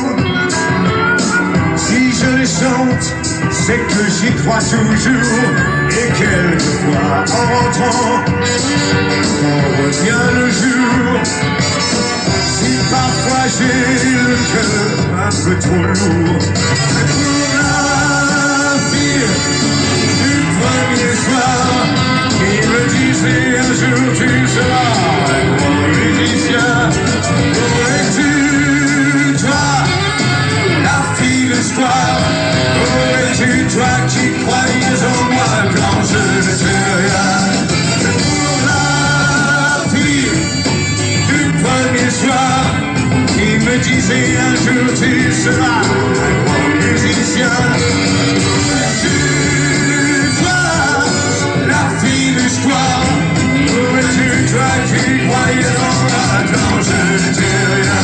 Si je les chante, c'est que j'y crois toujours. Et quelquefois, en rentrant, on revient le jour. Si parfois j'ai le cœur un peu trop lourd, c'est pour la fille du premier soir qui me disait un jour tu seras un grand musicien. Où es-tu, toi, la fille du soir? Où es-tu, toi qui croyais en moi quand je n'étais rien? C'est pour la fille du premier soir qui me disait un jour tu seras un grand musicien. Où es-tu, toi, la fille du soir? Où es-tu, toi qui croyais en moi quand je n'étais rien?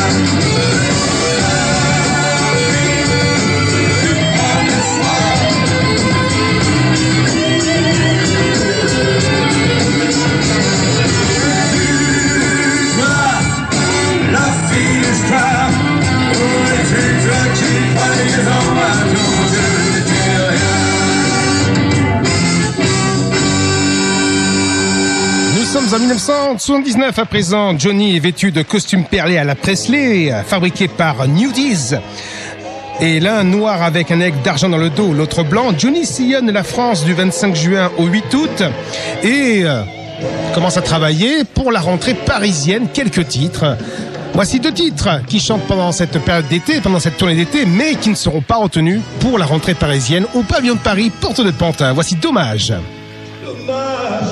Nous sommes en dix-neuf cent soixante-dix-neuf à présent. Johnny est vêtu de costumes perlés à la Presley, fabriqués par Nudies. Et l'un noir avec un aigle d'argent dans le dos, l'autre blanc. Johnny sillonne la France du vingt-cinq juin au huit août et euh, commence à travailler pour la rentrée parisienne. Quelques titres. Voici deux titres qui chantent pendant cette période d'été, pendant cette tournée d'été, mais qui ne seront pas retenus pour la rentrée parisienne au pavillon de Paris, porte de Pantin. Voici Dommage. Dommage.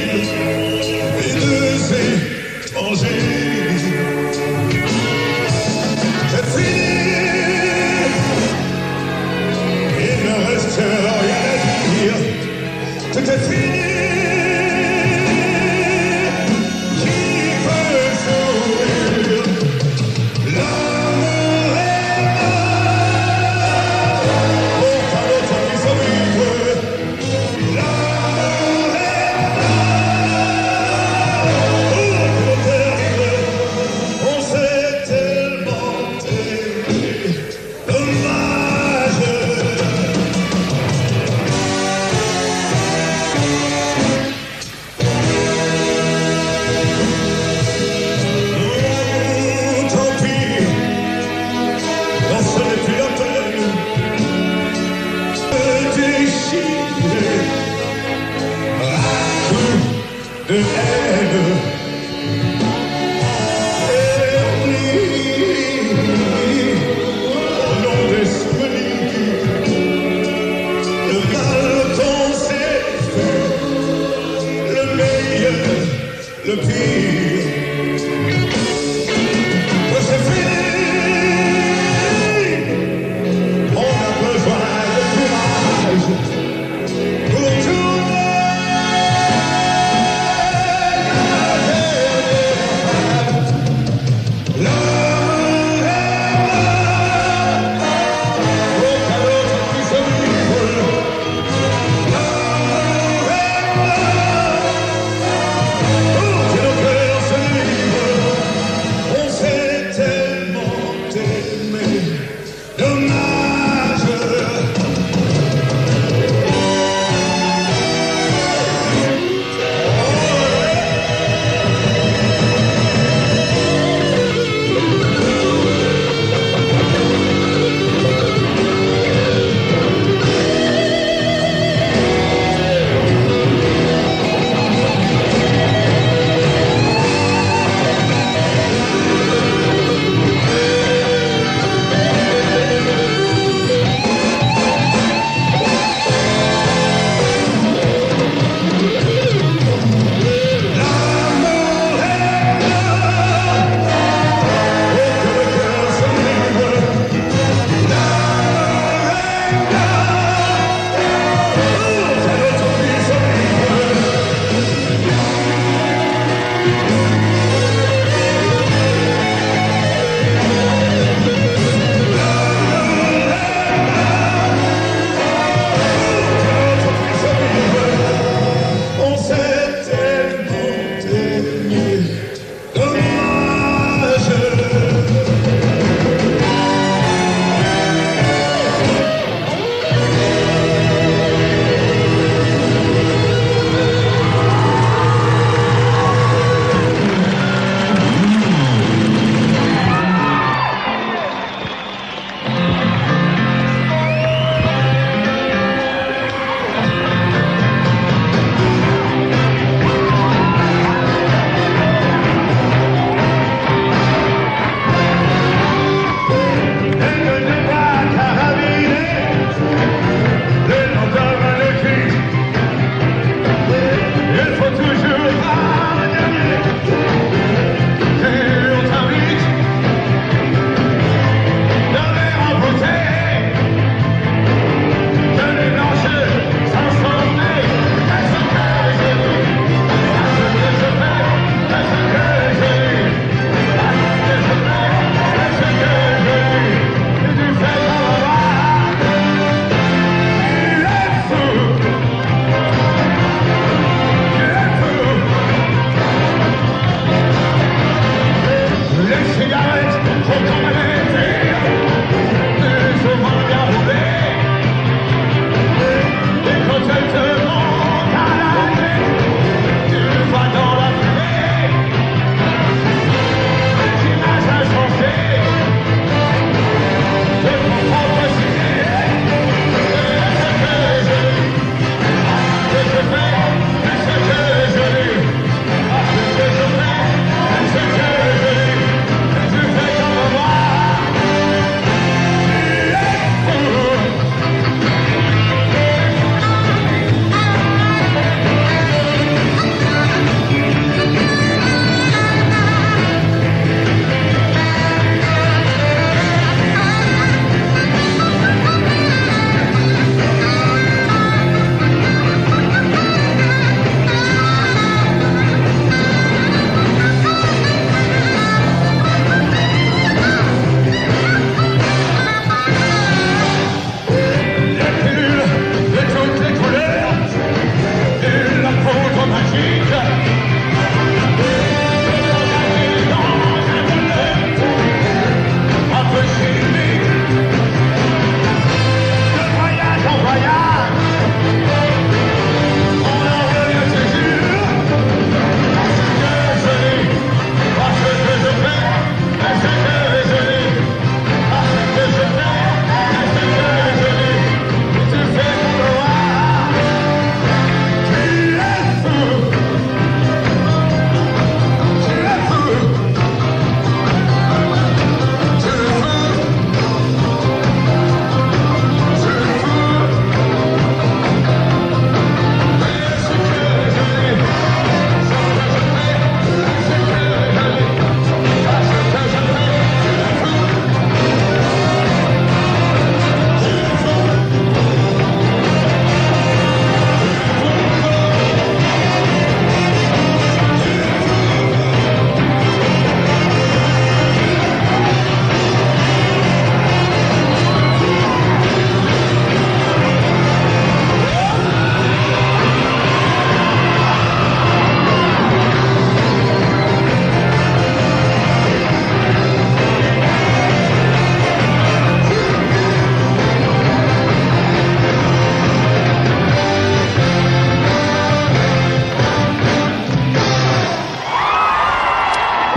Étranger.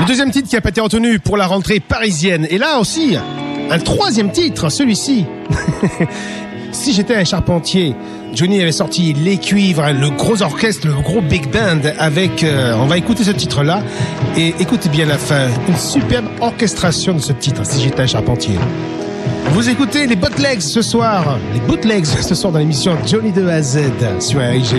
deuxième titre qui n'a pas été retenu pour la rentrée parisienne. Et là aussi, un troisième titre, celui-ci. Si j'étais un charpentier, Johnny avait sorti les cuivres, le gros orchestre, le gros big band avec... Euh, on va écouter ce titre-là. Et écoutez bien la fin. Une superbe orchestration de ce titre, Si j'étais un charpentier. Vous écoutez les Bootlegs ce soir. Les Bootlegs ce soir dans l'émission Johnny de A à Z sur R I G.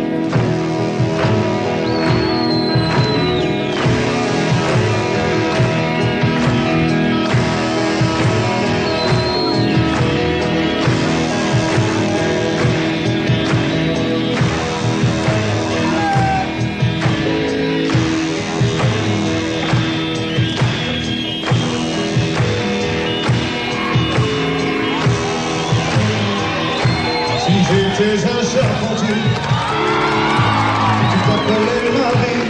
J'étais un charpentier, tu t'appelais Marie,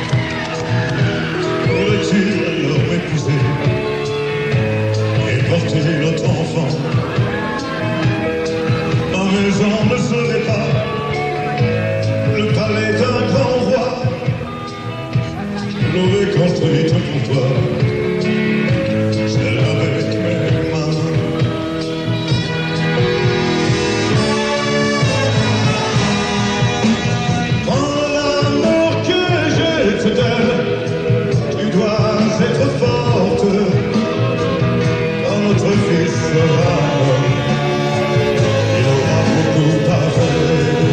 aurais-tu alors m'épouser et porter notre enfant? Ma maison ne serait pas le palais d'un grand roi, je l'aurais construite pour toi, celle avec mes mains. Tu dois être forte, quand notre fils sera mort, il aura beaucoup à faire.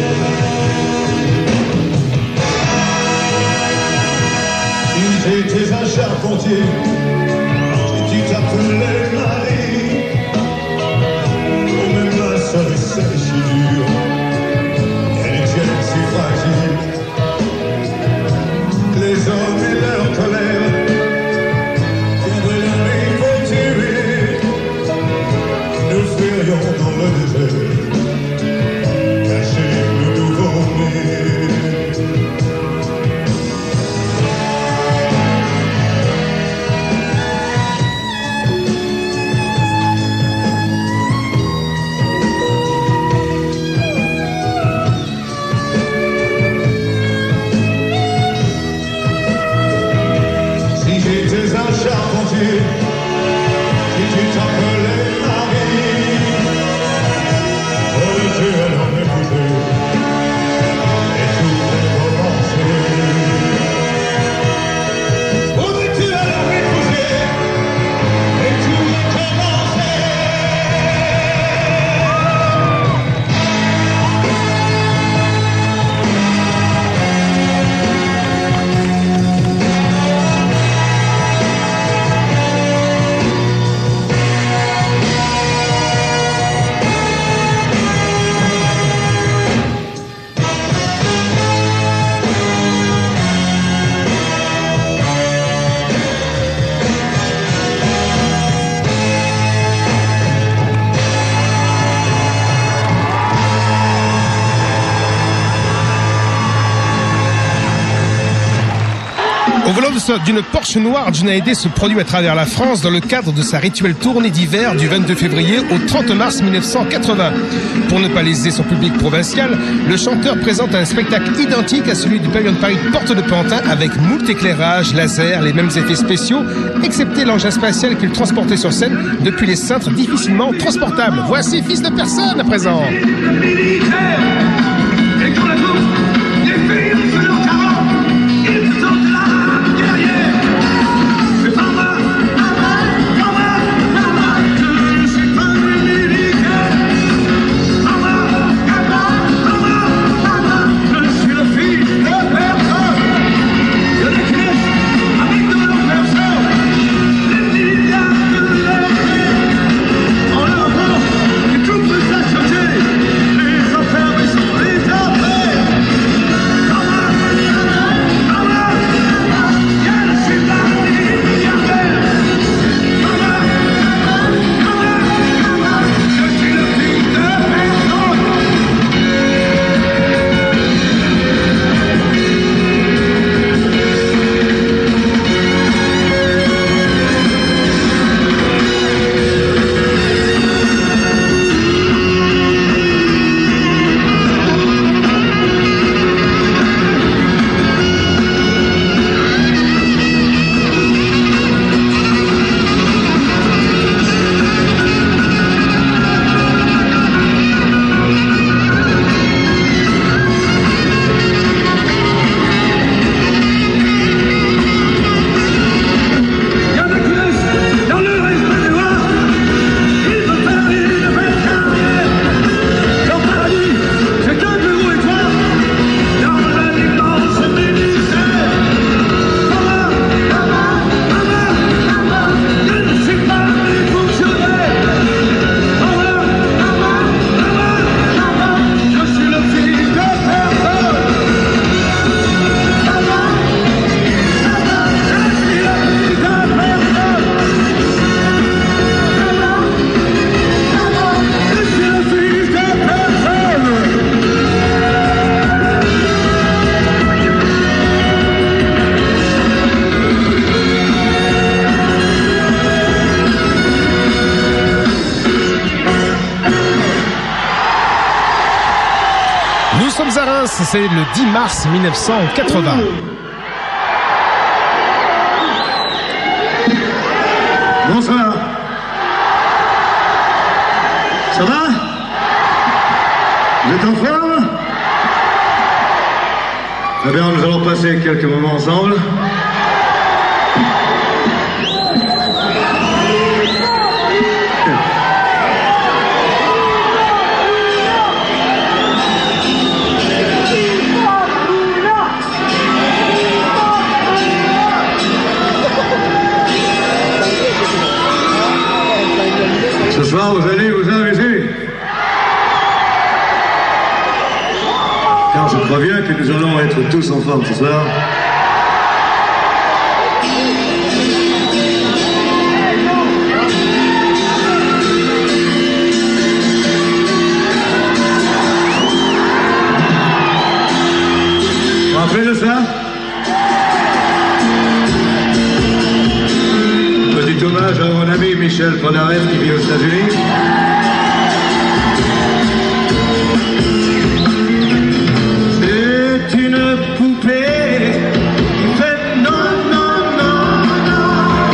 Si j'étais un charpentier, si tu t'appelais Marie, oh même ma soeur c'est si dur, elle est si fragile. Les hommes et leur colère viendraient l'ennemi pour tuer. Nous fuirions dans le désert, cacher le nouveau-né. Charpentier, si tu t'appelais Marie, aurais-tu alors m'épouser et tout recommencer? Aurais-tu alors m'épouser et tout recommencer? Au volant d'une Porsche noire, Johnny Hallyday se produit à travers la France dans le cadre de sa rituelle tournée d'hiver du vingt-deux février au trente mars mille neuf cent quatre-vingts. Pour ne pas léser son public provincial, le chanteur présente un spectacle identique à celui du pavillon de Paris Porte de Pantin avec moult éclairages, laser, les mêmes effets spéciaux, excepté l'engin spatial qu'il transportait sur scène depuis les cintres difficilement transportables. Voici Fils de personne à présent. Les affaires Nous sommes à Reims, c'est le dix mars mille neuf cent quatre-vingts. Bonsoir. Ça va? Vous êtes en forme? Très bien, nous allons passer quelques moments ensemble. Ce soir, vous allez vous amuser. Car je crois bien que nous allons être tous en forme ce soir. Vous vous rappelez de ça? Petit hommage à mon ami Michel Polnareff qui vit aux États-Unis. C'est une poupée qui fait non, non, non, non.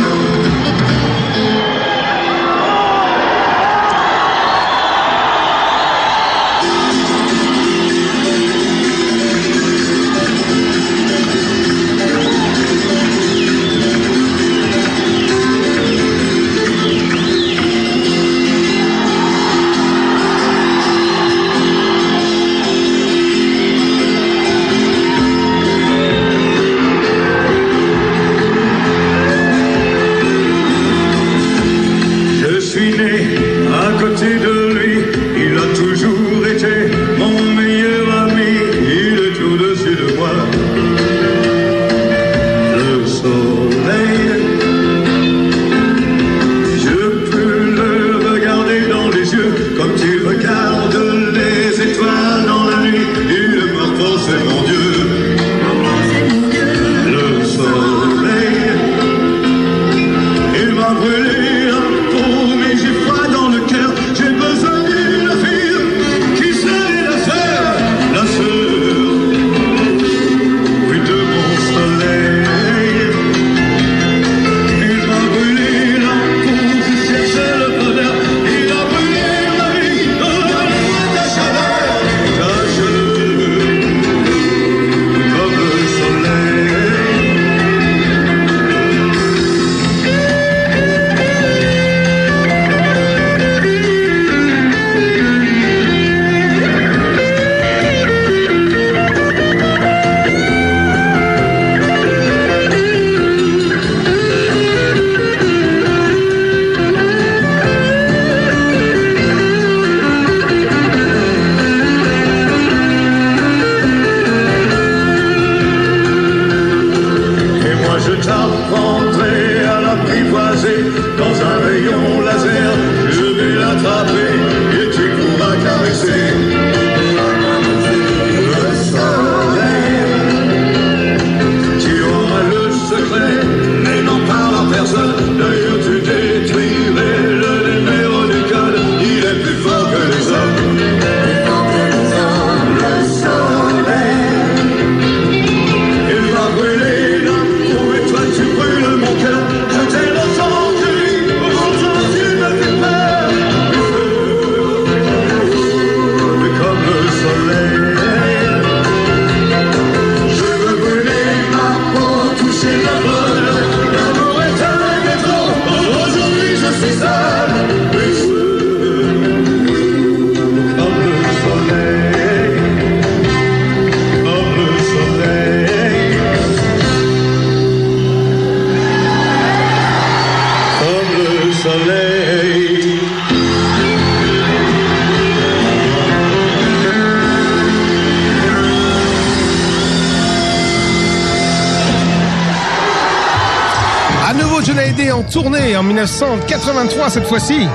En tournée en mille neuf cent quatre-vingt-trois cette fois-ci.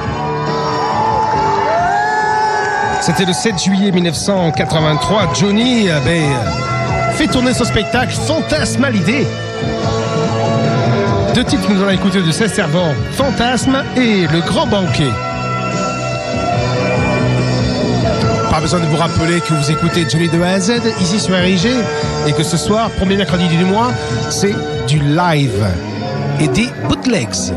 C'était le sept juillet mille neuf cent quatre-vingt-trois. Johnny avait fait tourner son spectacle Fantasme à l'idée. Deux titres que nous allons écouter de ses servants, Fantasme et Le Grand Banquet. Pas besoin de vous rappeler que vous écoutez Johnny de A à Z ici sur R I G et que ce soir, premier mercredi du mois, c'est du live et des bootlegs.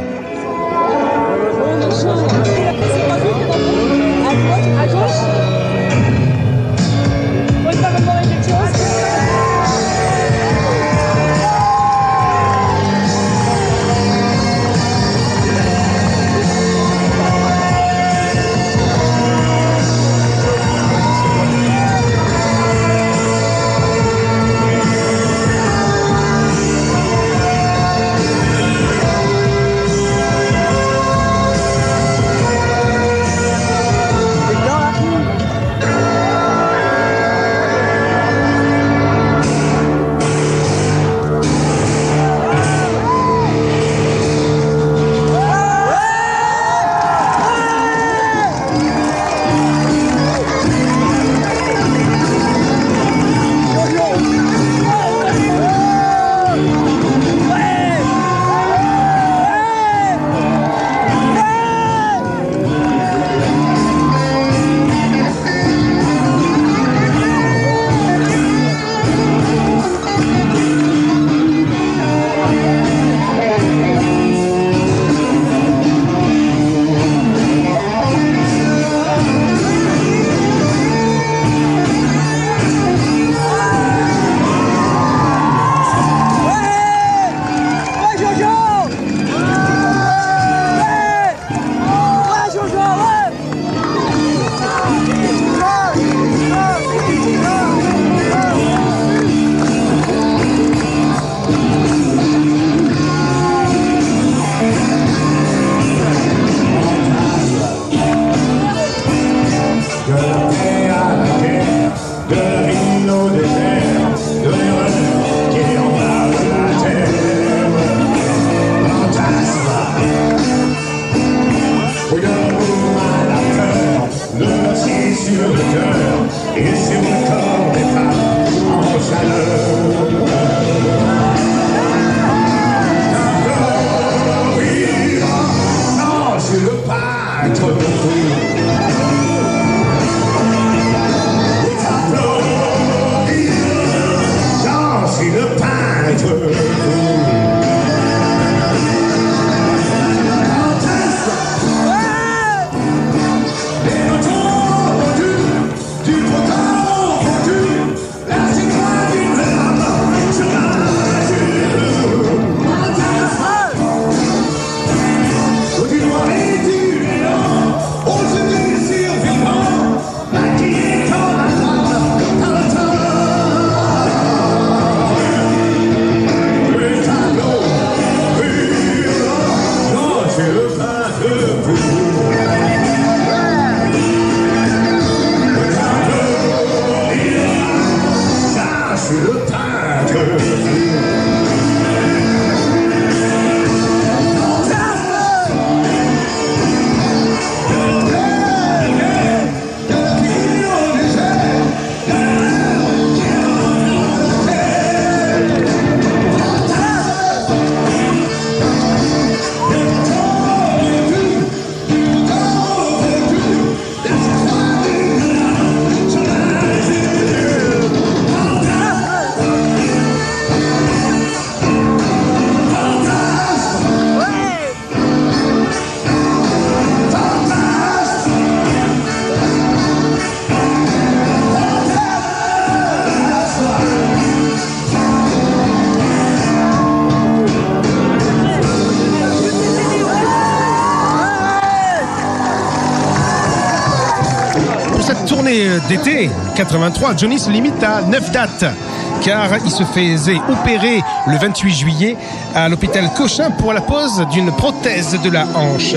D'été quatre-vingt-trois, Johnny se limite à neuf dates car il se faisait opérer le vingt-huit juillet à l'hôpital Cochin pour la pose d'une prothèse de la hanche.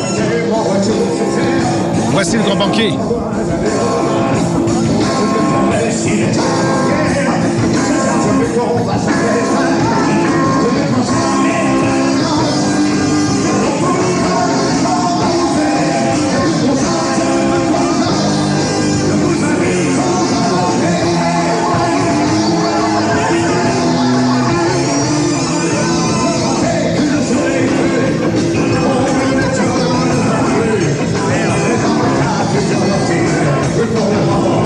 Voici le grand banquet. We're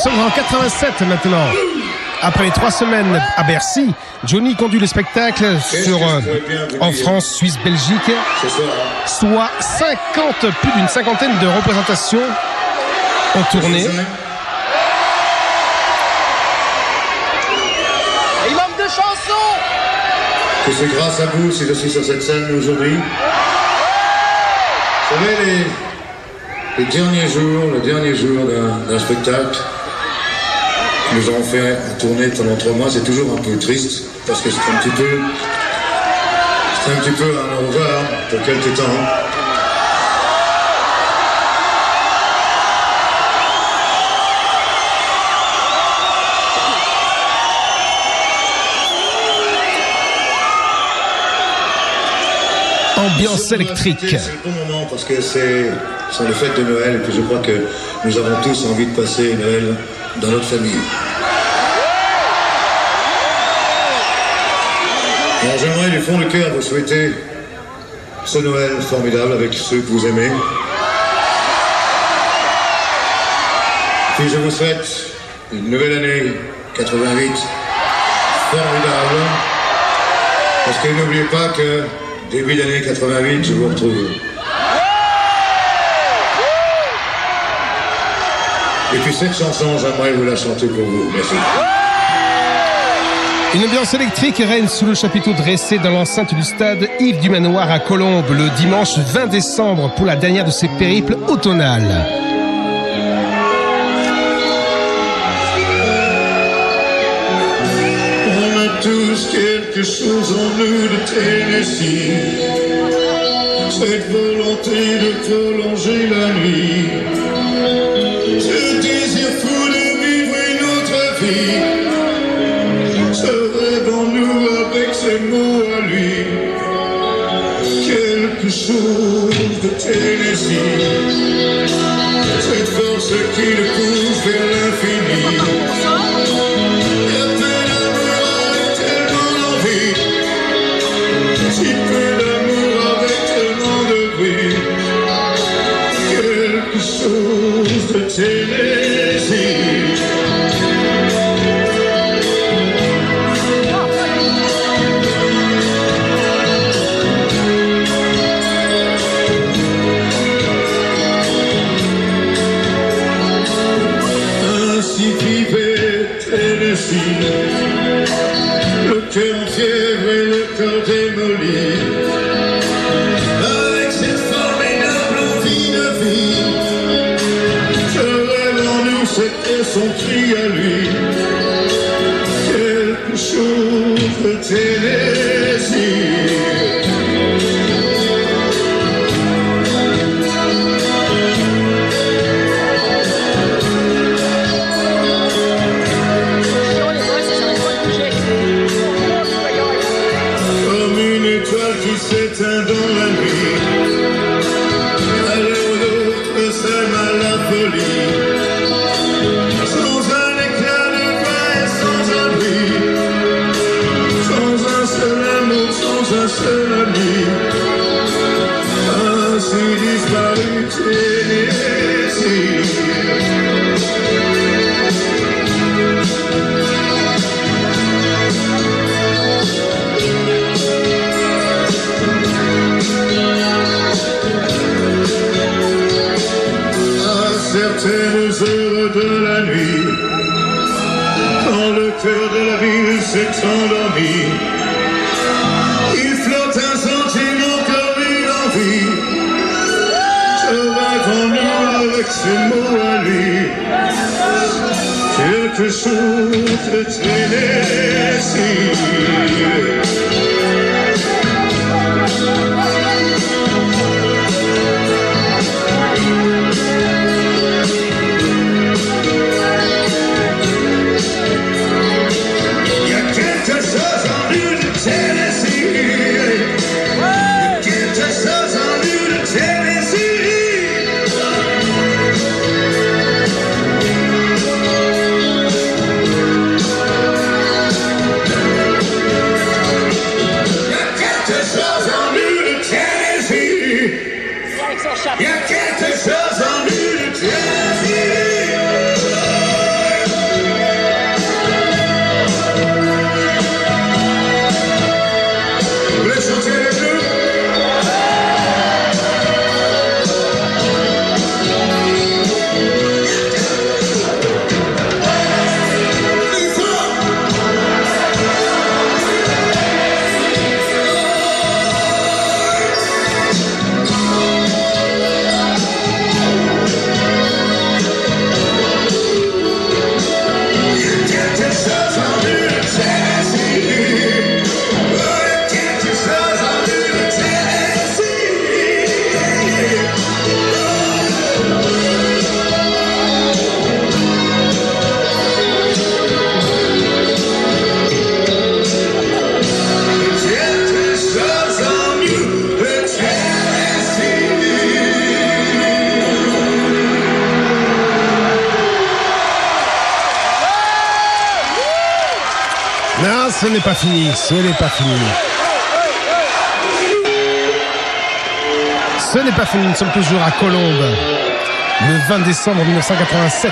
sommes en quatre-vingt-sept maintenant. Après les trois semaines à Bercy, Johnny conduit le spectacle sur, euh, en France, Suisse, Belgique, soit cinquante, plus d'une cinquantaine de représentations en tournée. Il manque de chansons. Que c'est grâce à vous si je suis sur cette scène aujourd'hui. Vous savez, les, les derniers jours, le dernier jour d'un, d'un spectacle, nous avons fait une tournée pendant trois mois, c'est toujours un peu triste, parce que c'est un petit peu, c'est un petit peu un au revoir pour quelques temps. Ambiance électrique. C'est le bon moment parce que c'est, c'est les fêtes de Noël et puis je crois que nous avons tous envie de passer Noël dans notre famille. Alors j'aimerais du fond du cœur vous souhaiter ce Noël formidable avec ceux que vous aimez. Puis je vous souhaite une nouvelle année quatre-vingt-huit formidable. Parce que n'oubliez pas que début d'année quatre-vingt-huit, je vous retrouve. Et puis cette chanson, j'aimerais vous la chanter pour vous. Merci. Une ambiance électrique règne sous le chapiteau dressé dans l'enceinte du stade Yves du Manoir à Colombes le dimanche vingt décembre pour la dernière de ses périples automnales. On a tous quelque chose en nous de Tennessee, cette volonté de prolonger la nuit, ce désir fou de vivre une autre vie, ce rêve en nous avec ses mots à lui, quelque chose de Tennessee, cette force qui le pousse vers l'infini. Si peu d'amour avec tellement de bruit, quelque chose de Tennessee. Ainsi vivait Tennessee, le cœur en fièvre et le corps démoli, avec cette formidable envie de vie. Ce rêve en nous, c'était son cri à lui, quelque chose de Tennessee. Qui s'éteint dans la nuit, à l'heure d'autres sème à la folie, sans un éclat de voix et sans un bruit, sans un seul amour, sans un seul ami, ainsi disparu Tennessee. Certaines heures de la nuit, quand le cœur de la ville s'est endormi, il flotte un sentiment comme une envie, se rêve en nous avec ses mots à lui, quelque chose de Tennessee. ce n'est pas fini, ce n'est pas fini. Ce n'est pas fini, nous sommes toujours à Colombes, le vingt décembre mille neuf cent quatre-vingt-sept.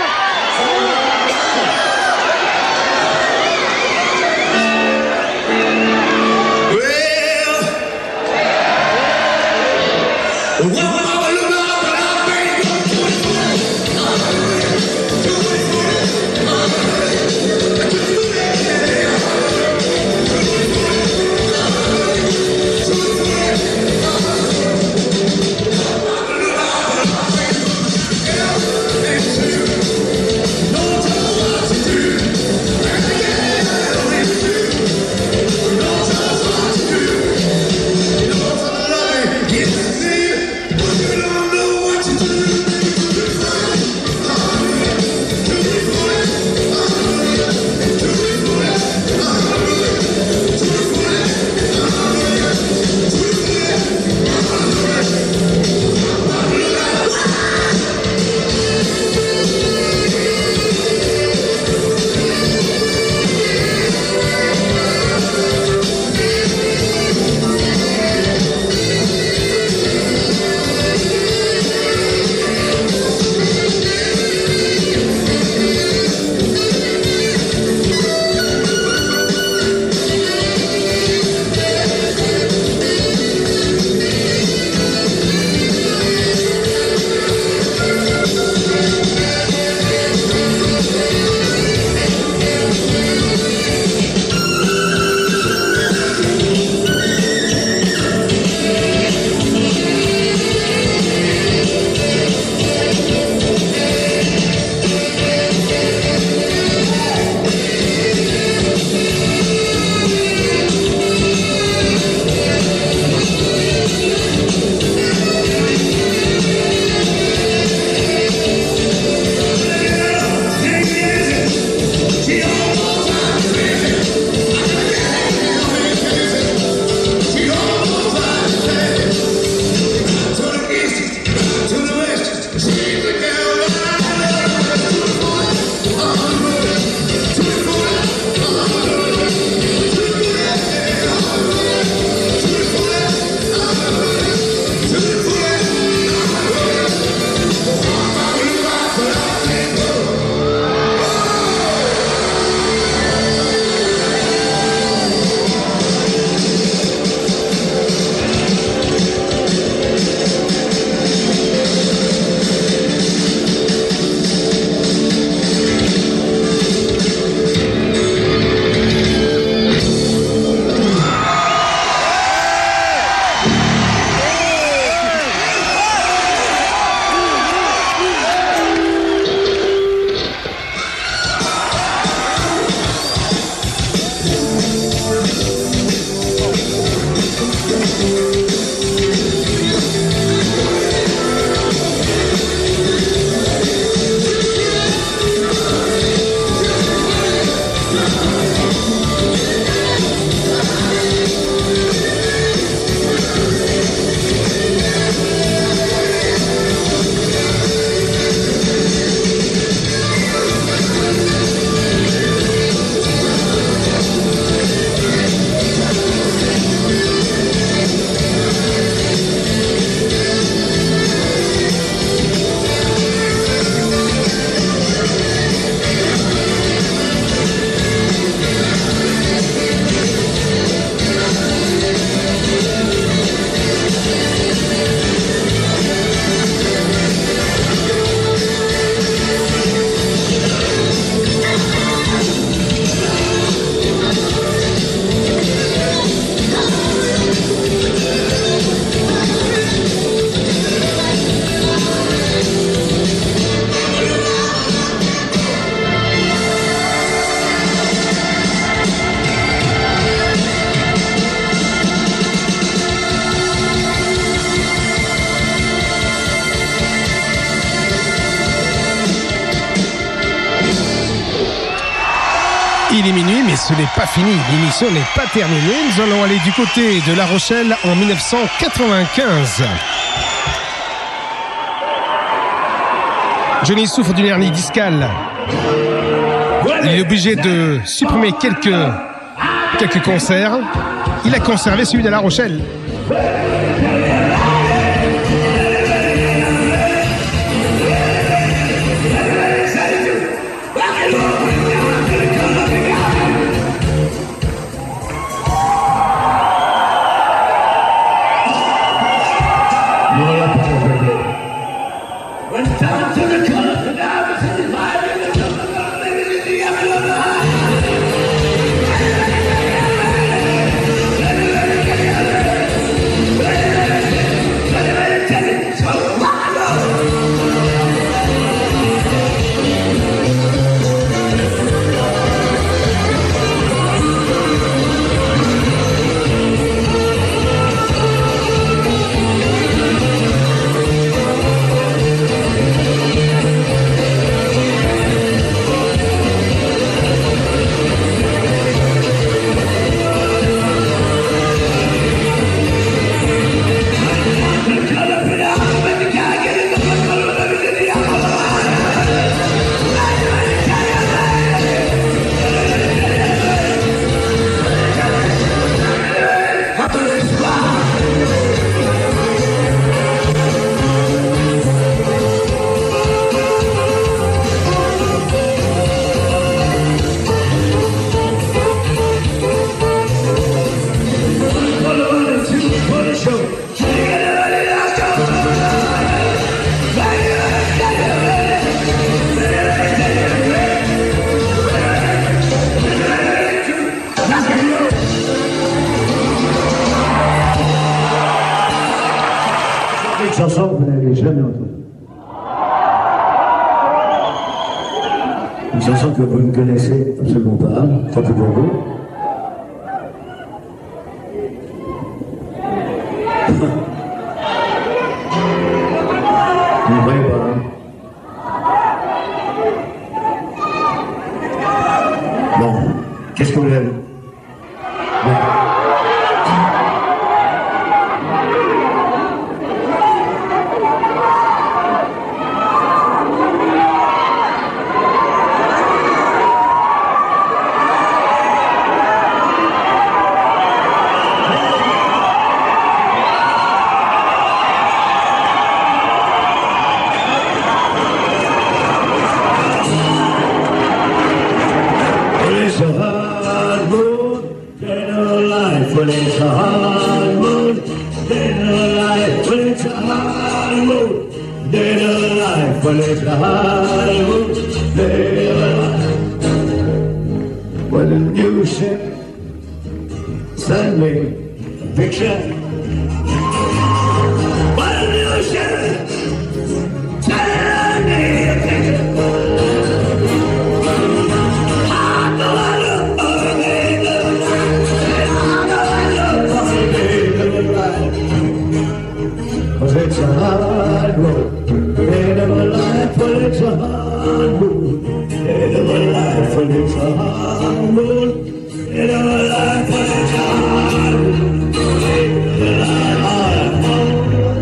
Il est minuit, mais ce n'est pas fini. L'émission n'est pas terminée. Nous allons aller du côté de La Rochelle en mille neuf cent quatre-vingt-quinze. Johnny souffre d'une hernie discale. Il est obligé de supprimer quelques quelques concerts. Il a conservé celui de La Rochelle. Chanson que vous n'avez jamais entendue. Une chanson que vous ne connaissez absolument pas, tant pis pour vous. Vous ne voyez pas, hein? Bon, qu'est-ce que vous avez? Bon. Well, it's a hard mood, dead alive. Well, it's a hard mood, dead alive. Well, it's a hard mood, dead alive. Well, the new ship sent me a picture. Well, the new ship sent me a picture. Cause it's a hard road, dead of a life, but it's a hard road. Dead of a life, but it's a hard road. Dead of a life, but it's a hard road. Dead of a life, hard road.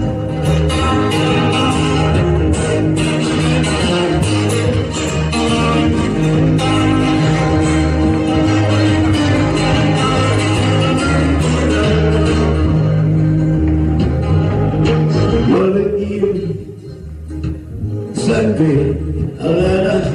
Send me a letter.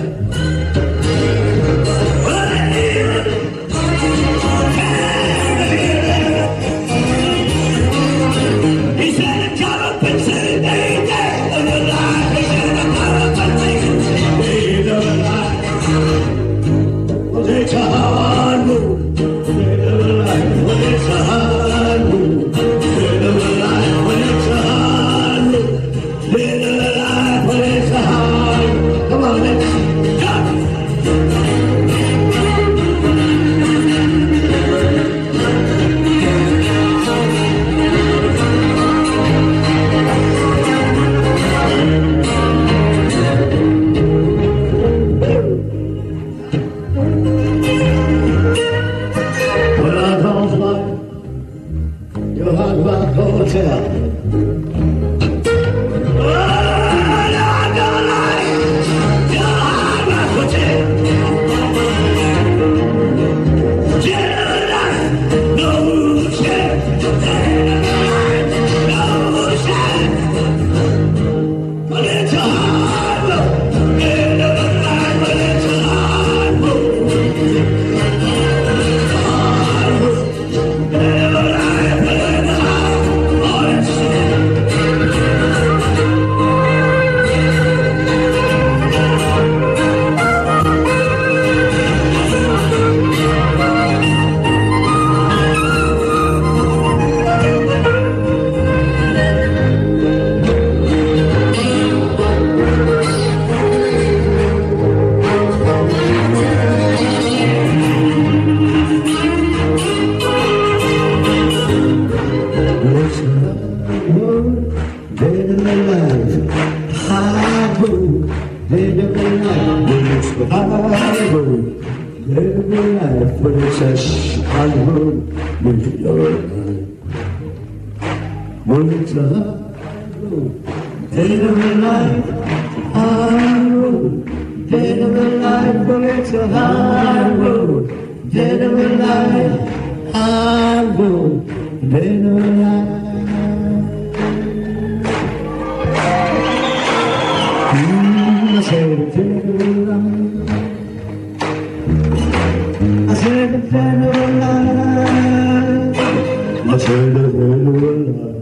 He said, "Come up and say they dead of a lie." He said, "Come up and say dead of a lie." Well, it's a hard move, dead of a lie. Well, it's a hard move, dead of a lie. Well, it's a hard move, dead of a lie. Well, it's a hard. Come on, let's go. Well, I don't like your hard rock hotel. Dead road, dead or alive. High road, dead or alive. Well, it's the high road, dead or alive. Well, it's a high road, dead or alive. Well, it's a high road, dead or alive. High road, dead or alive. Well, it's a high road, dead or alive. High road, dead or alive. Mm, I said, dead or alive. I said, dead or alive. I said, dead or alive.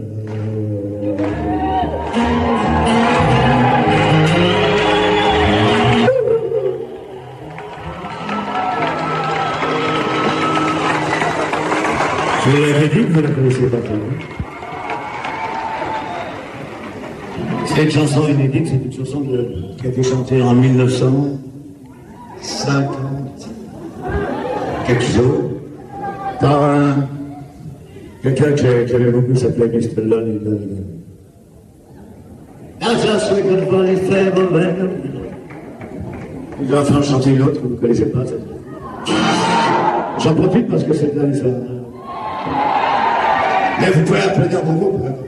Je vous l'avais dit que vous ne la connaissez pas trop. C'est une chanson inédite, c'est une chanson de, qui a été chantée en mille neuf cent cinquante quelque chose par un quelqu'un que j'aimais beaucoup, s'appelait mister Lonnie Donegan. Ah, ça, c'est comme pour les frères Bobin. Je vais enfin chanter une autre que vous ne connaissez pas. J'en profite parce que c'est un ça. Mais vous pouvez applaudir mon groupe. Hein.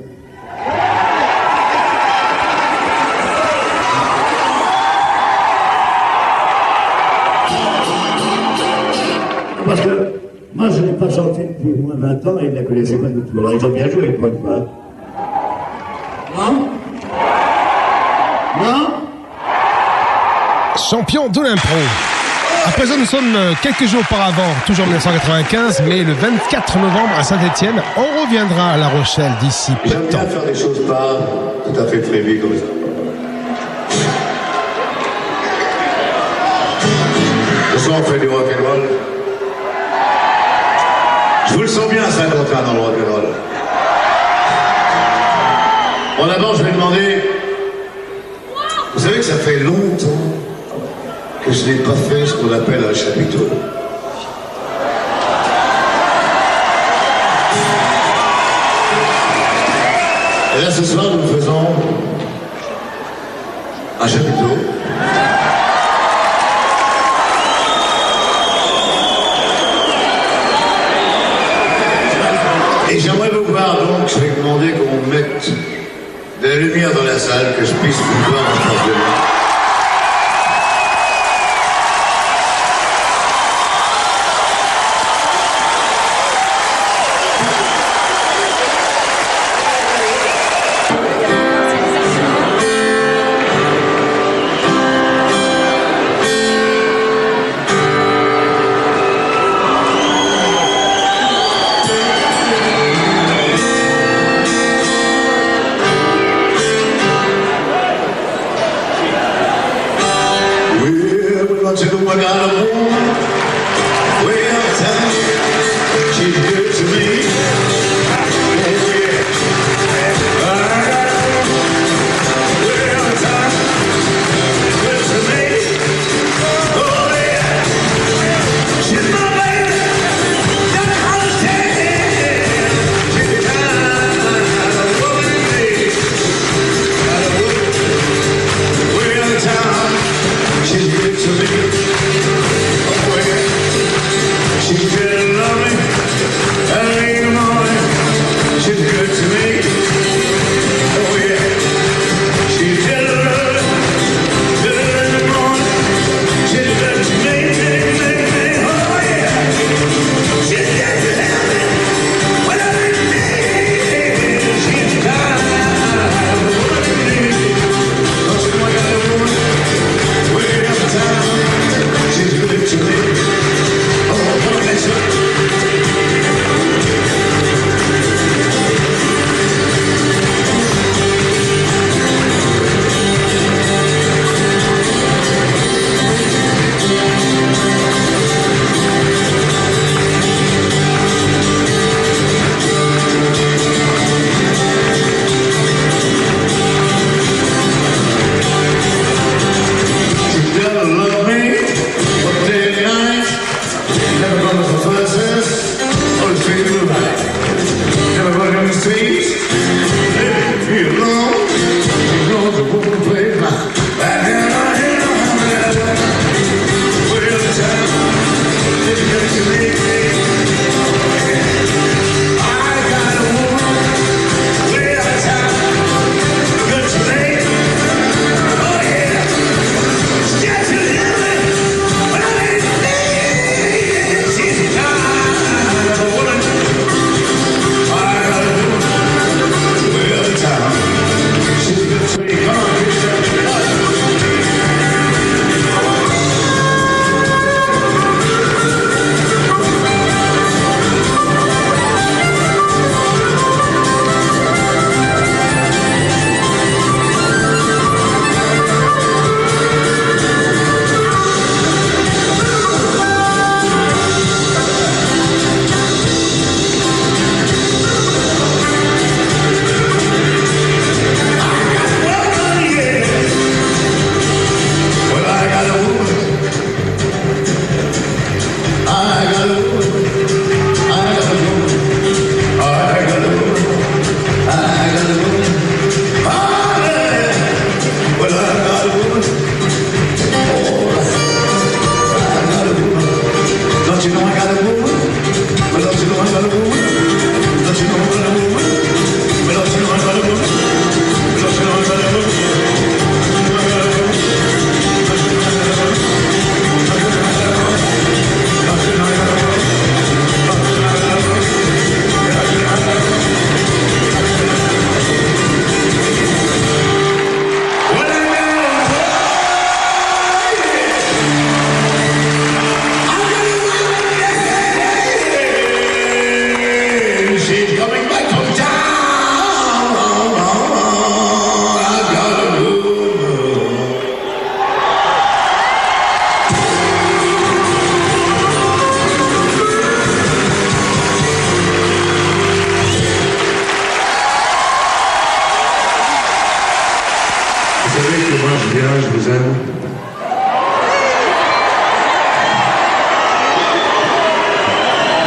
Parce que moi je n'ai pas chanté depuis au moins vingt ans et ils ne la connaissaient pas du tout. Alors ils ont bien joué, quoi, quoi. Non? Non? Champion de l'impro. À présent, nous sommes quelques jours auparavant, toujours en dix-neuf cent quatre-vingt-quinze, mais le vingt-quatre novembre à Saint-Étienne, on reviendra à La Rochelle d'ici peu de temps. J'aime bien faire des choses pas tout à fait prévues comme ça. Ce soir, on fait du rock'n'roll. Je vous le sens bien à Saint-Quentin dans le rock'n'roll. Bon, d'abord, je vais demander... Vous savez que ça fait longtemps que je n'ai pas fait ce qu'on appelle un chapiteau. Et là, ce soir, nous faisons un chapiteau. Et j'aimerais vous voir, donc, je vais demander qu'on mette de la lumière dans la salle, que je puisse vous voir en face de moi. She's good to me.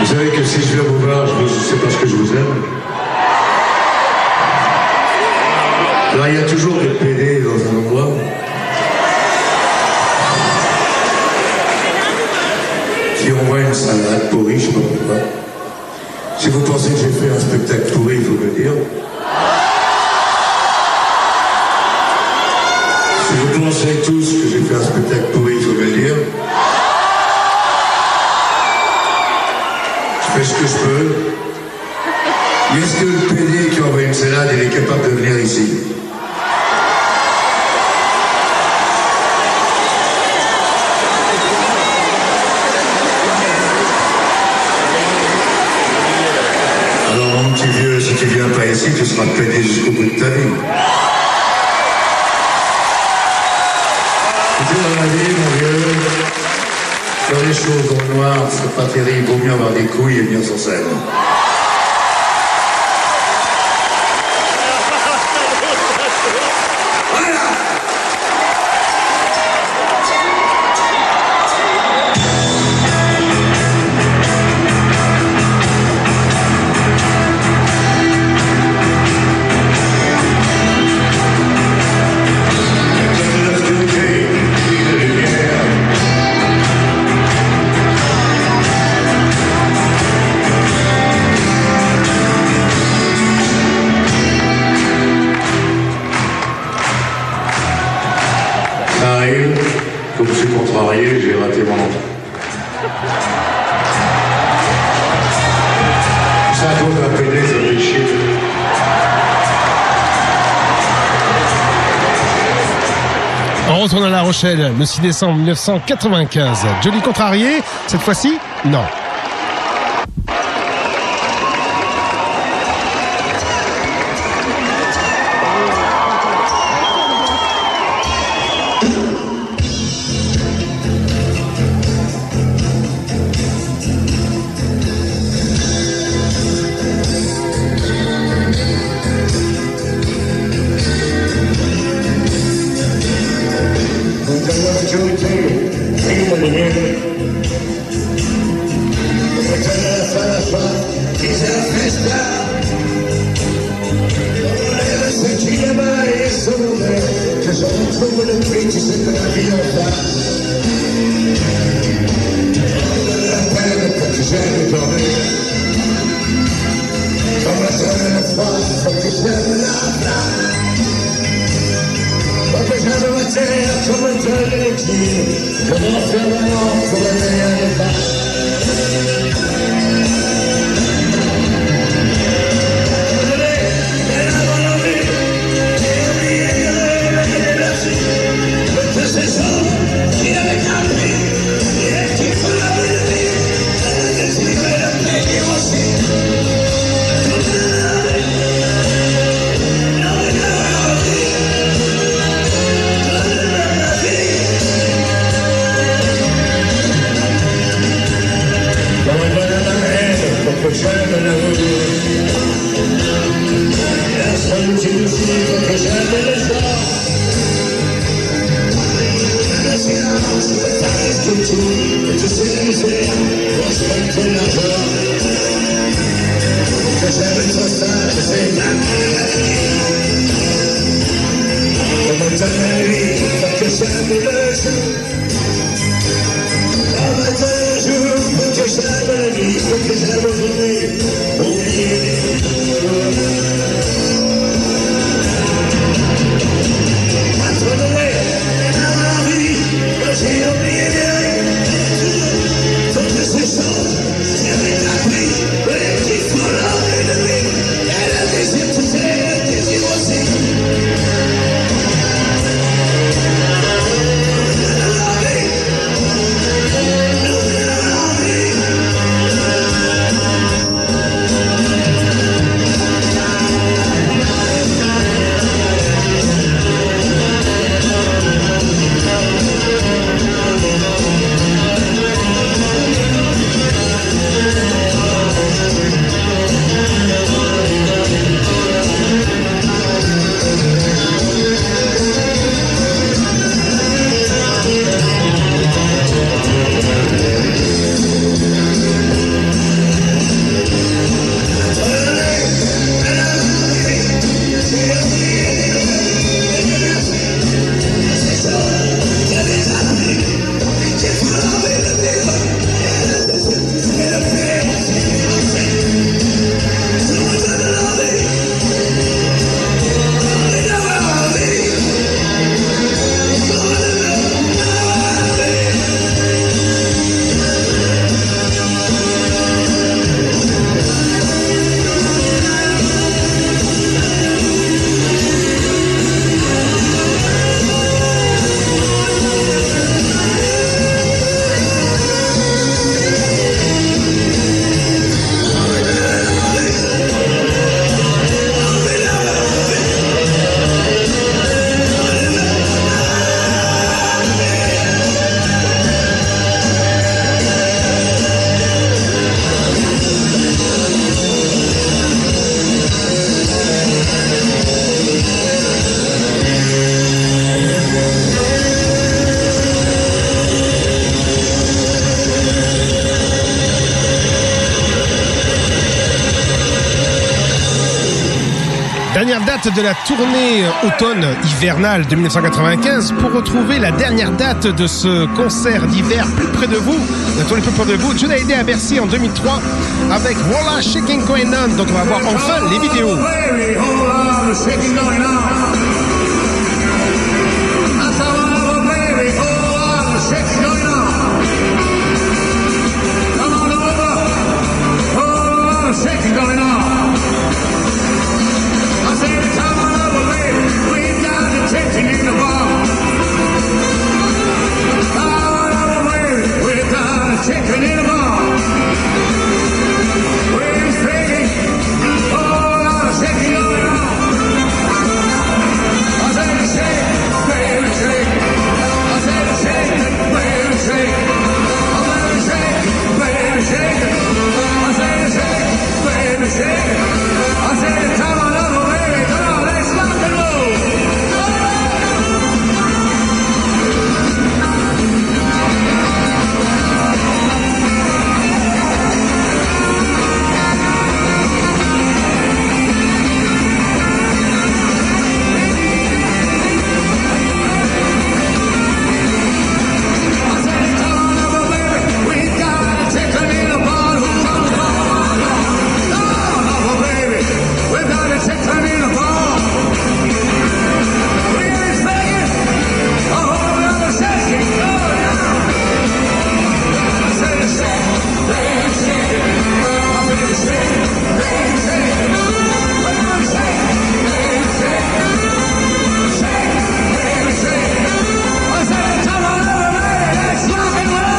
Vous savez que si je viens vous voir, je vous, c'est parce que je vous aime. Alors, il y a toujours des pédés dans un endroit. Qui envoient une salade pourrie, je sais pas pourquoi. Si vous pensez que j'ai fait un spectacle pourri, il faut me le dire. Si vous pensez tous que j'ai fait un spectacle pourri, il faut me le dire. Je fais ce que je peux. Mais est-ce que le P D qui envoie une salade, il est capable de venir ici? Alors mon petit vieux, si tu viens pas ici, tu seras P D jusqu'au bout de ta vie. Tu sais, dans la vie, mon vieux, faire les choses dans le noir, c'est pas terrible, il vaut mieux avoir des couilles et bien sur scène. Comme je suis contrarié, j'ai raté mon entrée. Ça tourne à pédé, ça fait chier. On retourne à La Rochelle, le six décembre mille neuf cent quatre-vingt-quinze. Johnny contrarié, cette fois-ci, non. Thank you. date de la tournée automne-hivernale de dix-neuf cent quatre-vingt-quinze pour retrouver la dernière date de ce concert d'hiver plus près de vous, la tournée plus près de vous. Johnny Hallyday à Bercy en deux mille trois avec Walla Shaking Going On. Donc on va voir enfin les vidéos. Shaking going on. I said, come on over, baby. We've got the tension in the bar. Come on over, baby. We've got the tension in the bar. We're shaking. Oh, a lot of shaking going on. I said, shake, baby, shake. I said, shake, baby, shake. I said, shake, baby, shake. I said, shake. Baby, shake it. I said, come on over, baby, come on, let's rock and roll. I said, come on over, baby, we got a chicken in a bottle. We've got a chicken in a ball. We ain't singing a whole lot of shaking. Oh, yeah. I said it's shake, baby, shake it. I said it's shake, baby, shake it. We're gonna shake, baby, shake it. Shake, baby, shake it. I said, come on over, baby, let's rock and roll.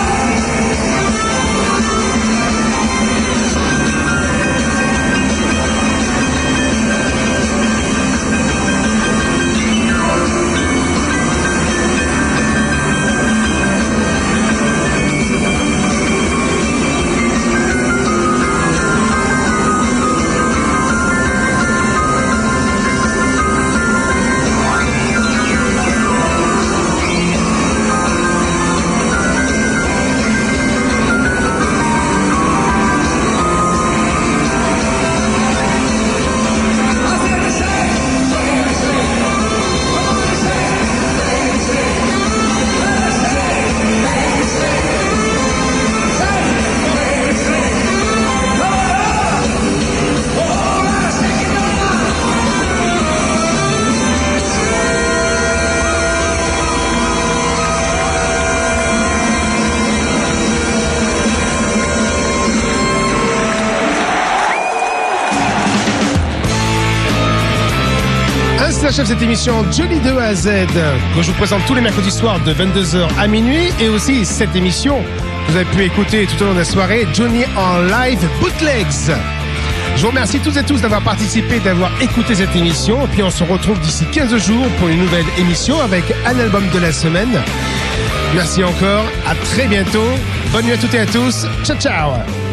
Chef cette émission Johnny de A à Z que je vous présente tous les mercredis soirs de vingt-deux heures à minuit et aussi cette émission que vous avez pu écouter tout au long de la soirée, Johnny en live bootlegs. Je vous remercie toutes et tous d'avoir participé, d'avoir écouté cette émission et puis on se retrouve d'ici quinze jours pour une nouvelle émission avec un album de la semaine. Merci encore, à très bientôt, bonne nuit à toutes et à tous, ciao ciao.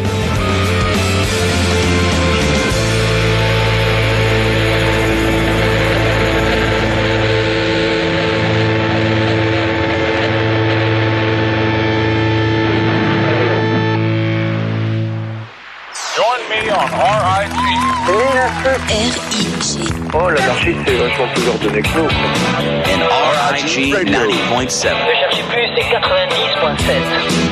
R I G. Oh, l'anarchiste, c'est vachement plus ordonné que nous. And R I G ninety point seven. Ne cherchez plus, c'est quatre-vingt-dix point sept.